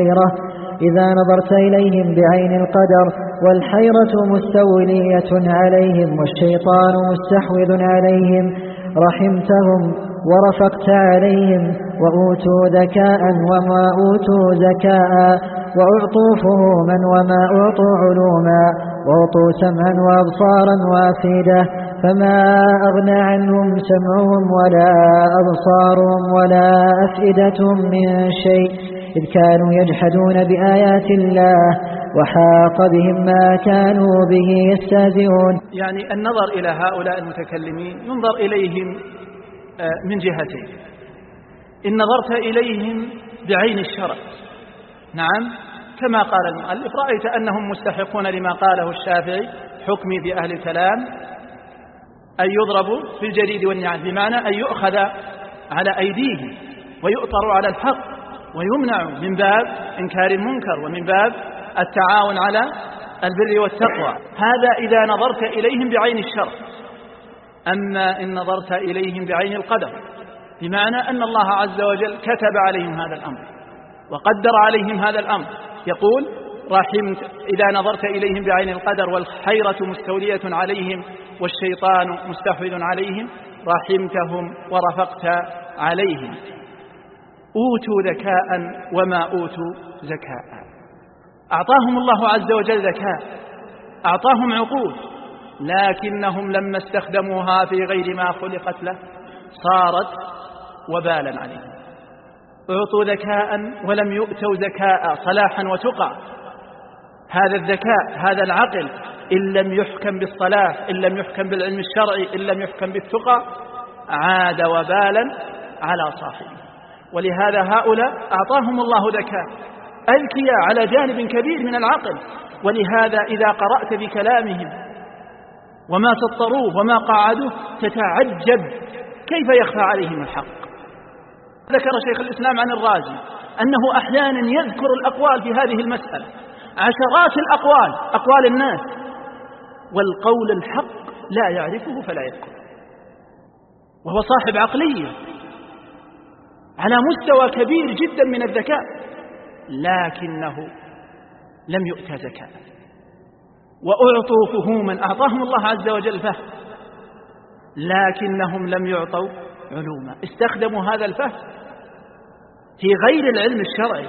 والحيرة مستولية عليهم والشيطان مستحوذ عليهم، رحمتهم ورفقت عليهم، وأوتوا ذكاء وما أوتوا ذكاء، وأعطوا فهوما وما أعطوا علوما، وأعطوا سمعا وأبصارا وأفئدة، فما أغنى عنهم سمعهم ولا أبصارهم ولا أفئدتهم من شيء، إذ كانوا يجحدون بآيات الله وحاق بهم ما كانوا به يستهزئون. يعني النظر إلى هؤلاء المتكلمين ينظر إليهم من جهتين. إن نظرت إليهم بعين الشرع، نعم، كما قال المؤلف: رأيت أنهم مستحقون لما قاله الشافعي: حكمي في أهل الكلام أن يضربوا في الجريد والنعال، بمعنى أن يؤخذ على أيديهم ويؤطر على الحق ويمنع من باب إنكار المنكر ومن باب التعاون على البر والتقوى. هذا إذا نظرت إليهم بعين الشرع. أما إن نظرت إليهم بعين القدر، بمعنى أن الله عز وجل كتب عليهم هذا الأمر وقدر عليهم هذا الأمر، يقول: رحمت. إذا نظرت إليهم بعين القدر والحيرة مستولية عليهم والشيطان مستحوذ عليهم، رحمتهم ورفقت عليهم. أوتوا ذكاء وما أوتوا زكاء. أعطاهم الله عز وجل ذكاء، أعطاهم عقول، لكنهم لما استخدموها في غير ما خلقت له صارت وبالا عليهم. أعطوا ذكاء ولم يؤتوا زكاء، صلاحا وتقى. هذا الذكاء، هذا العقل، إن لم يحكم بالصلاح، إن لم يحكم بالعلم الشرعي، إن لم يحكم بالتقى، عاد وبالا على صاحبه. ولهذا هؤلاء أعطاهم الله ذكاء، أذكياء على جانب كبير من العقل. ولهذا إذا قرأت بكلامهم وما سطروه وما قعدوه تتعجب كيف يخفى عليهم الحق. ذكر شيخ الإسلام عن الرازي أنه أحيانا يذكر الأقوال في هذه المسألة، عشرات الأقوال، أقوال الناس، والقول الحق لا يعرفه فلا يذكر، وهو صاحب عقلية على مستوى كبير جدا من الذكاء، لكنه لم يؤت زكاة. وأعطوا فهوما، أعطاهم الله عز وجل فهم، لكنهم لم يعطوا علوما. استخدموا هذا الفهم في غير العلم الشرعي.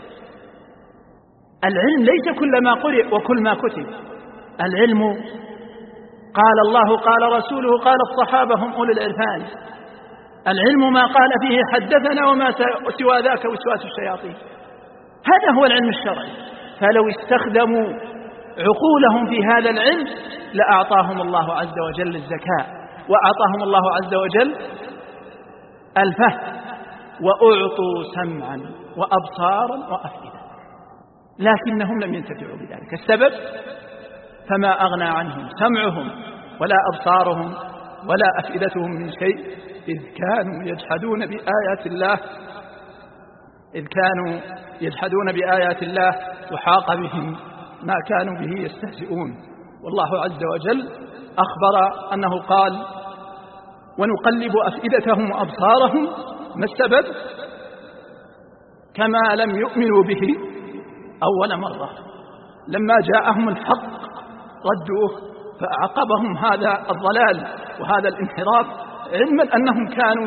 العلم ليس كل ما قرئ وكل ما كتب. العلم قال الله قال رسوله قال الصحابة هم أولي العرفان. العلم ما قال فيه حدثنا وما سوى ذاك وسواس الشياطين. هذا هو العلم الشرعي. فلو استخدموا عقولهم في هذا العلم لأعطاهم الله عز وجل الزكاة، وأعطاهم الله عز وجل الفهم، وأعطوا سمعا وأبصارا وأفئدة، لكنهم لم ينتفعوا بذلك. السبب: فما أغنى عنهم سمعهم ولا أبصارهم ولا أفئدتهم من شيء إذ كانوا يجحدون بآيات الله وحاق بهم ما كانوا به يستهزئون. والله عز وجل أخبر أنه قال: ونقلب أفئدتهم وأبصارهم. ما السبب؟ كما لم يؤمنوا به أول مرة، لما جاءهم الحق ردوه فأعقبهم هذا الضلال وهذا الانحراف، علما أنهم كانوا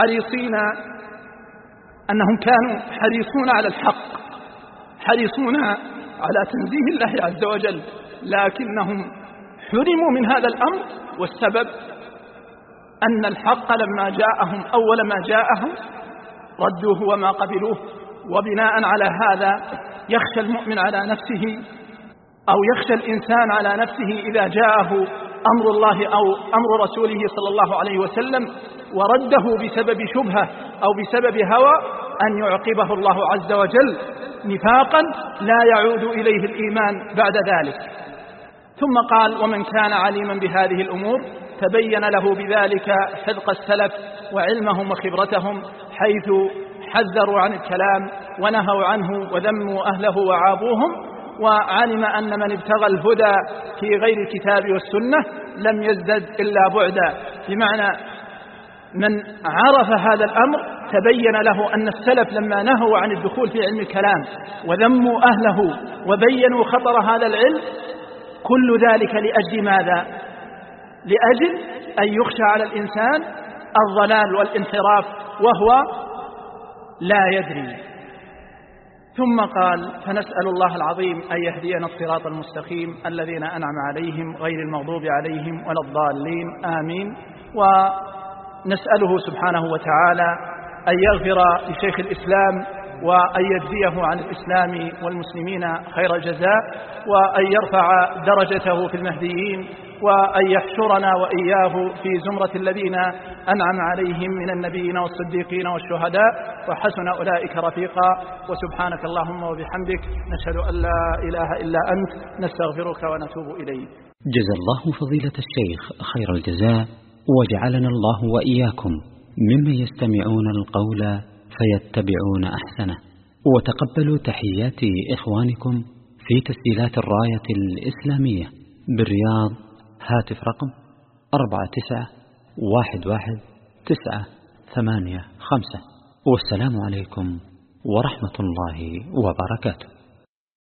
حريصون على الحق، حريصون على تنزيه الله عز وجل، لكنهم حرموا من هذا الأمر. والسبب أن الحق لما جاءهم أول ما جاءهم ردوه وما قبلوه. وبناء على هذا يخشى المؤمن على نفسه، أو يخشى الإنسان على نفسه إذا جاءه أمر الله أو أمر رسوله صلى الله عليه وسلم ورده بسبب شبهة أو بسبب هوى، أن يعقبه الله عز وجل نفاقا لا يعود إليه الإيمان بعد ذلك. ثم قال: ومن كان عليما بهذه الأمور تبين له بذلك حذق السلف وعلمهم وخبرتهم، حيث حذروا عن الكلام ونهوا عنه وذموا أهله وعابوهم، وعلم أن من ابتغى الهدى في غير الكتاب والسنة لم يزدد إلا بعدا. بمعنى من عرف هذا الأمر تبين له أن السلف لما نهوا عن الدخول في علم الكلام وذموا أهله وبينوا خطر هذا العلم، كل ذلك لأجل ماذا؟ لأجل أن يخشى على الإنسان الضلال والانحراف وهو لا يدري. ثم قال: فنسأل الله العظيم أن يهدينا الصراط المستقيم الذين أنعم عليهم غير المغضوب عليهم ولا الضالين، آمين. ونسأله سبحانه وتعالى أن يغفر لشيخ الإسلام وأن يجزيه عن الإسلام والمسلمين خير الجزاء، وأن يرفع درجته في المهديين، وأن يحشرنا وإياه في زمرة الذين أنعم عليهم من النبيين والصديقين والشهداء، وحسن أولئك رفيقا. وسبحانك اللهم وبحمدك، نشهد أن لا إله إلا أنت، نستغفرك ونتوب إليك. جزا الله فضيلة الشيخ خير الجزاء، وجعلنا الله وإياكم ممن يستمعون القول فيتبعون أحسنه. وتقبلوا تحيات إخوانكم في تسجيلات الراية الإسلامية بالرياض، هاتف رقم 49111985. والسلام عليكم ورحمة الله وبركاته.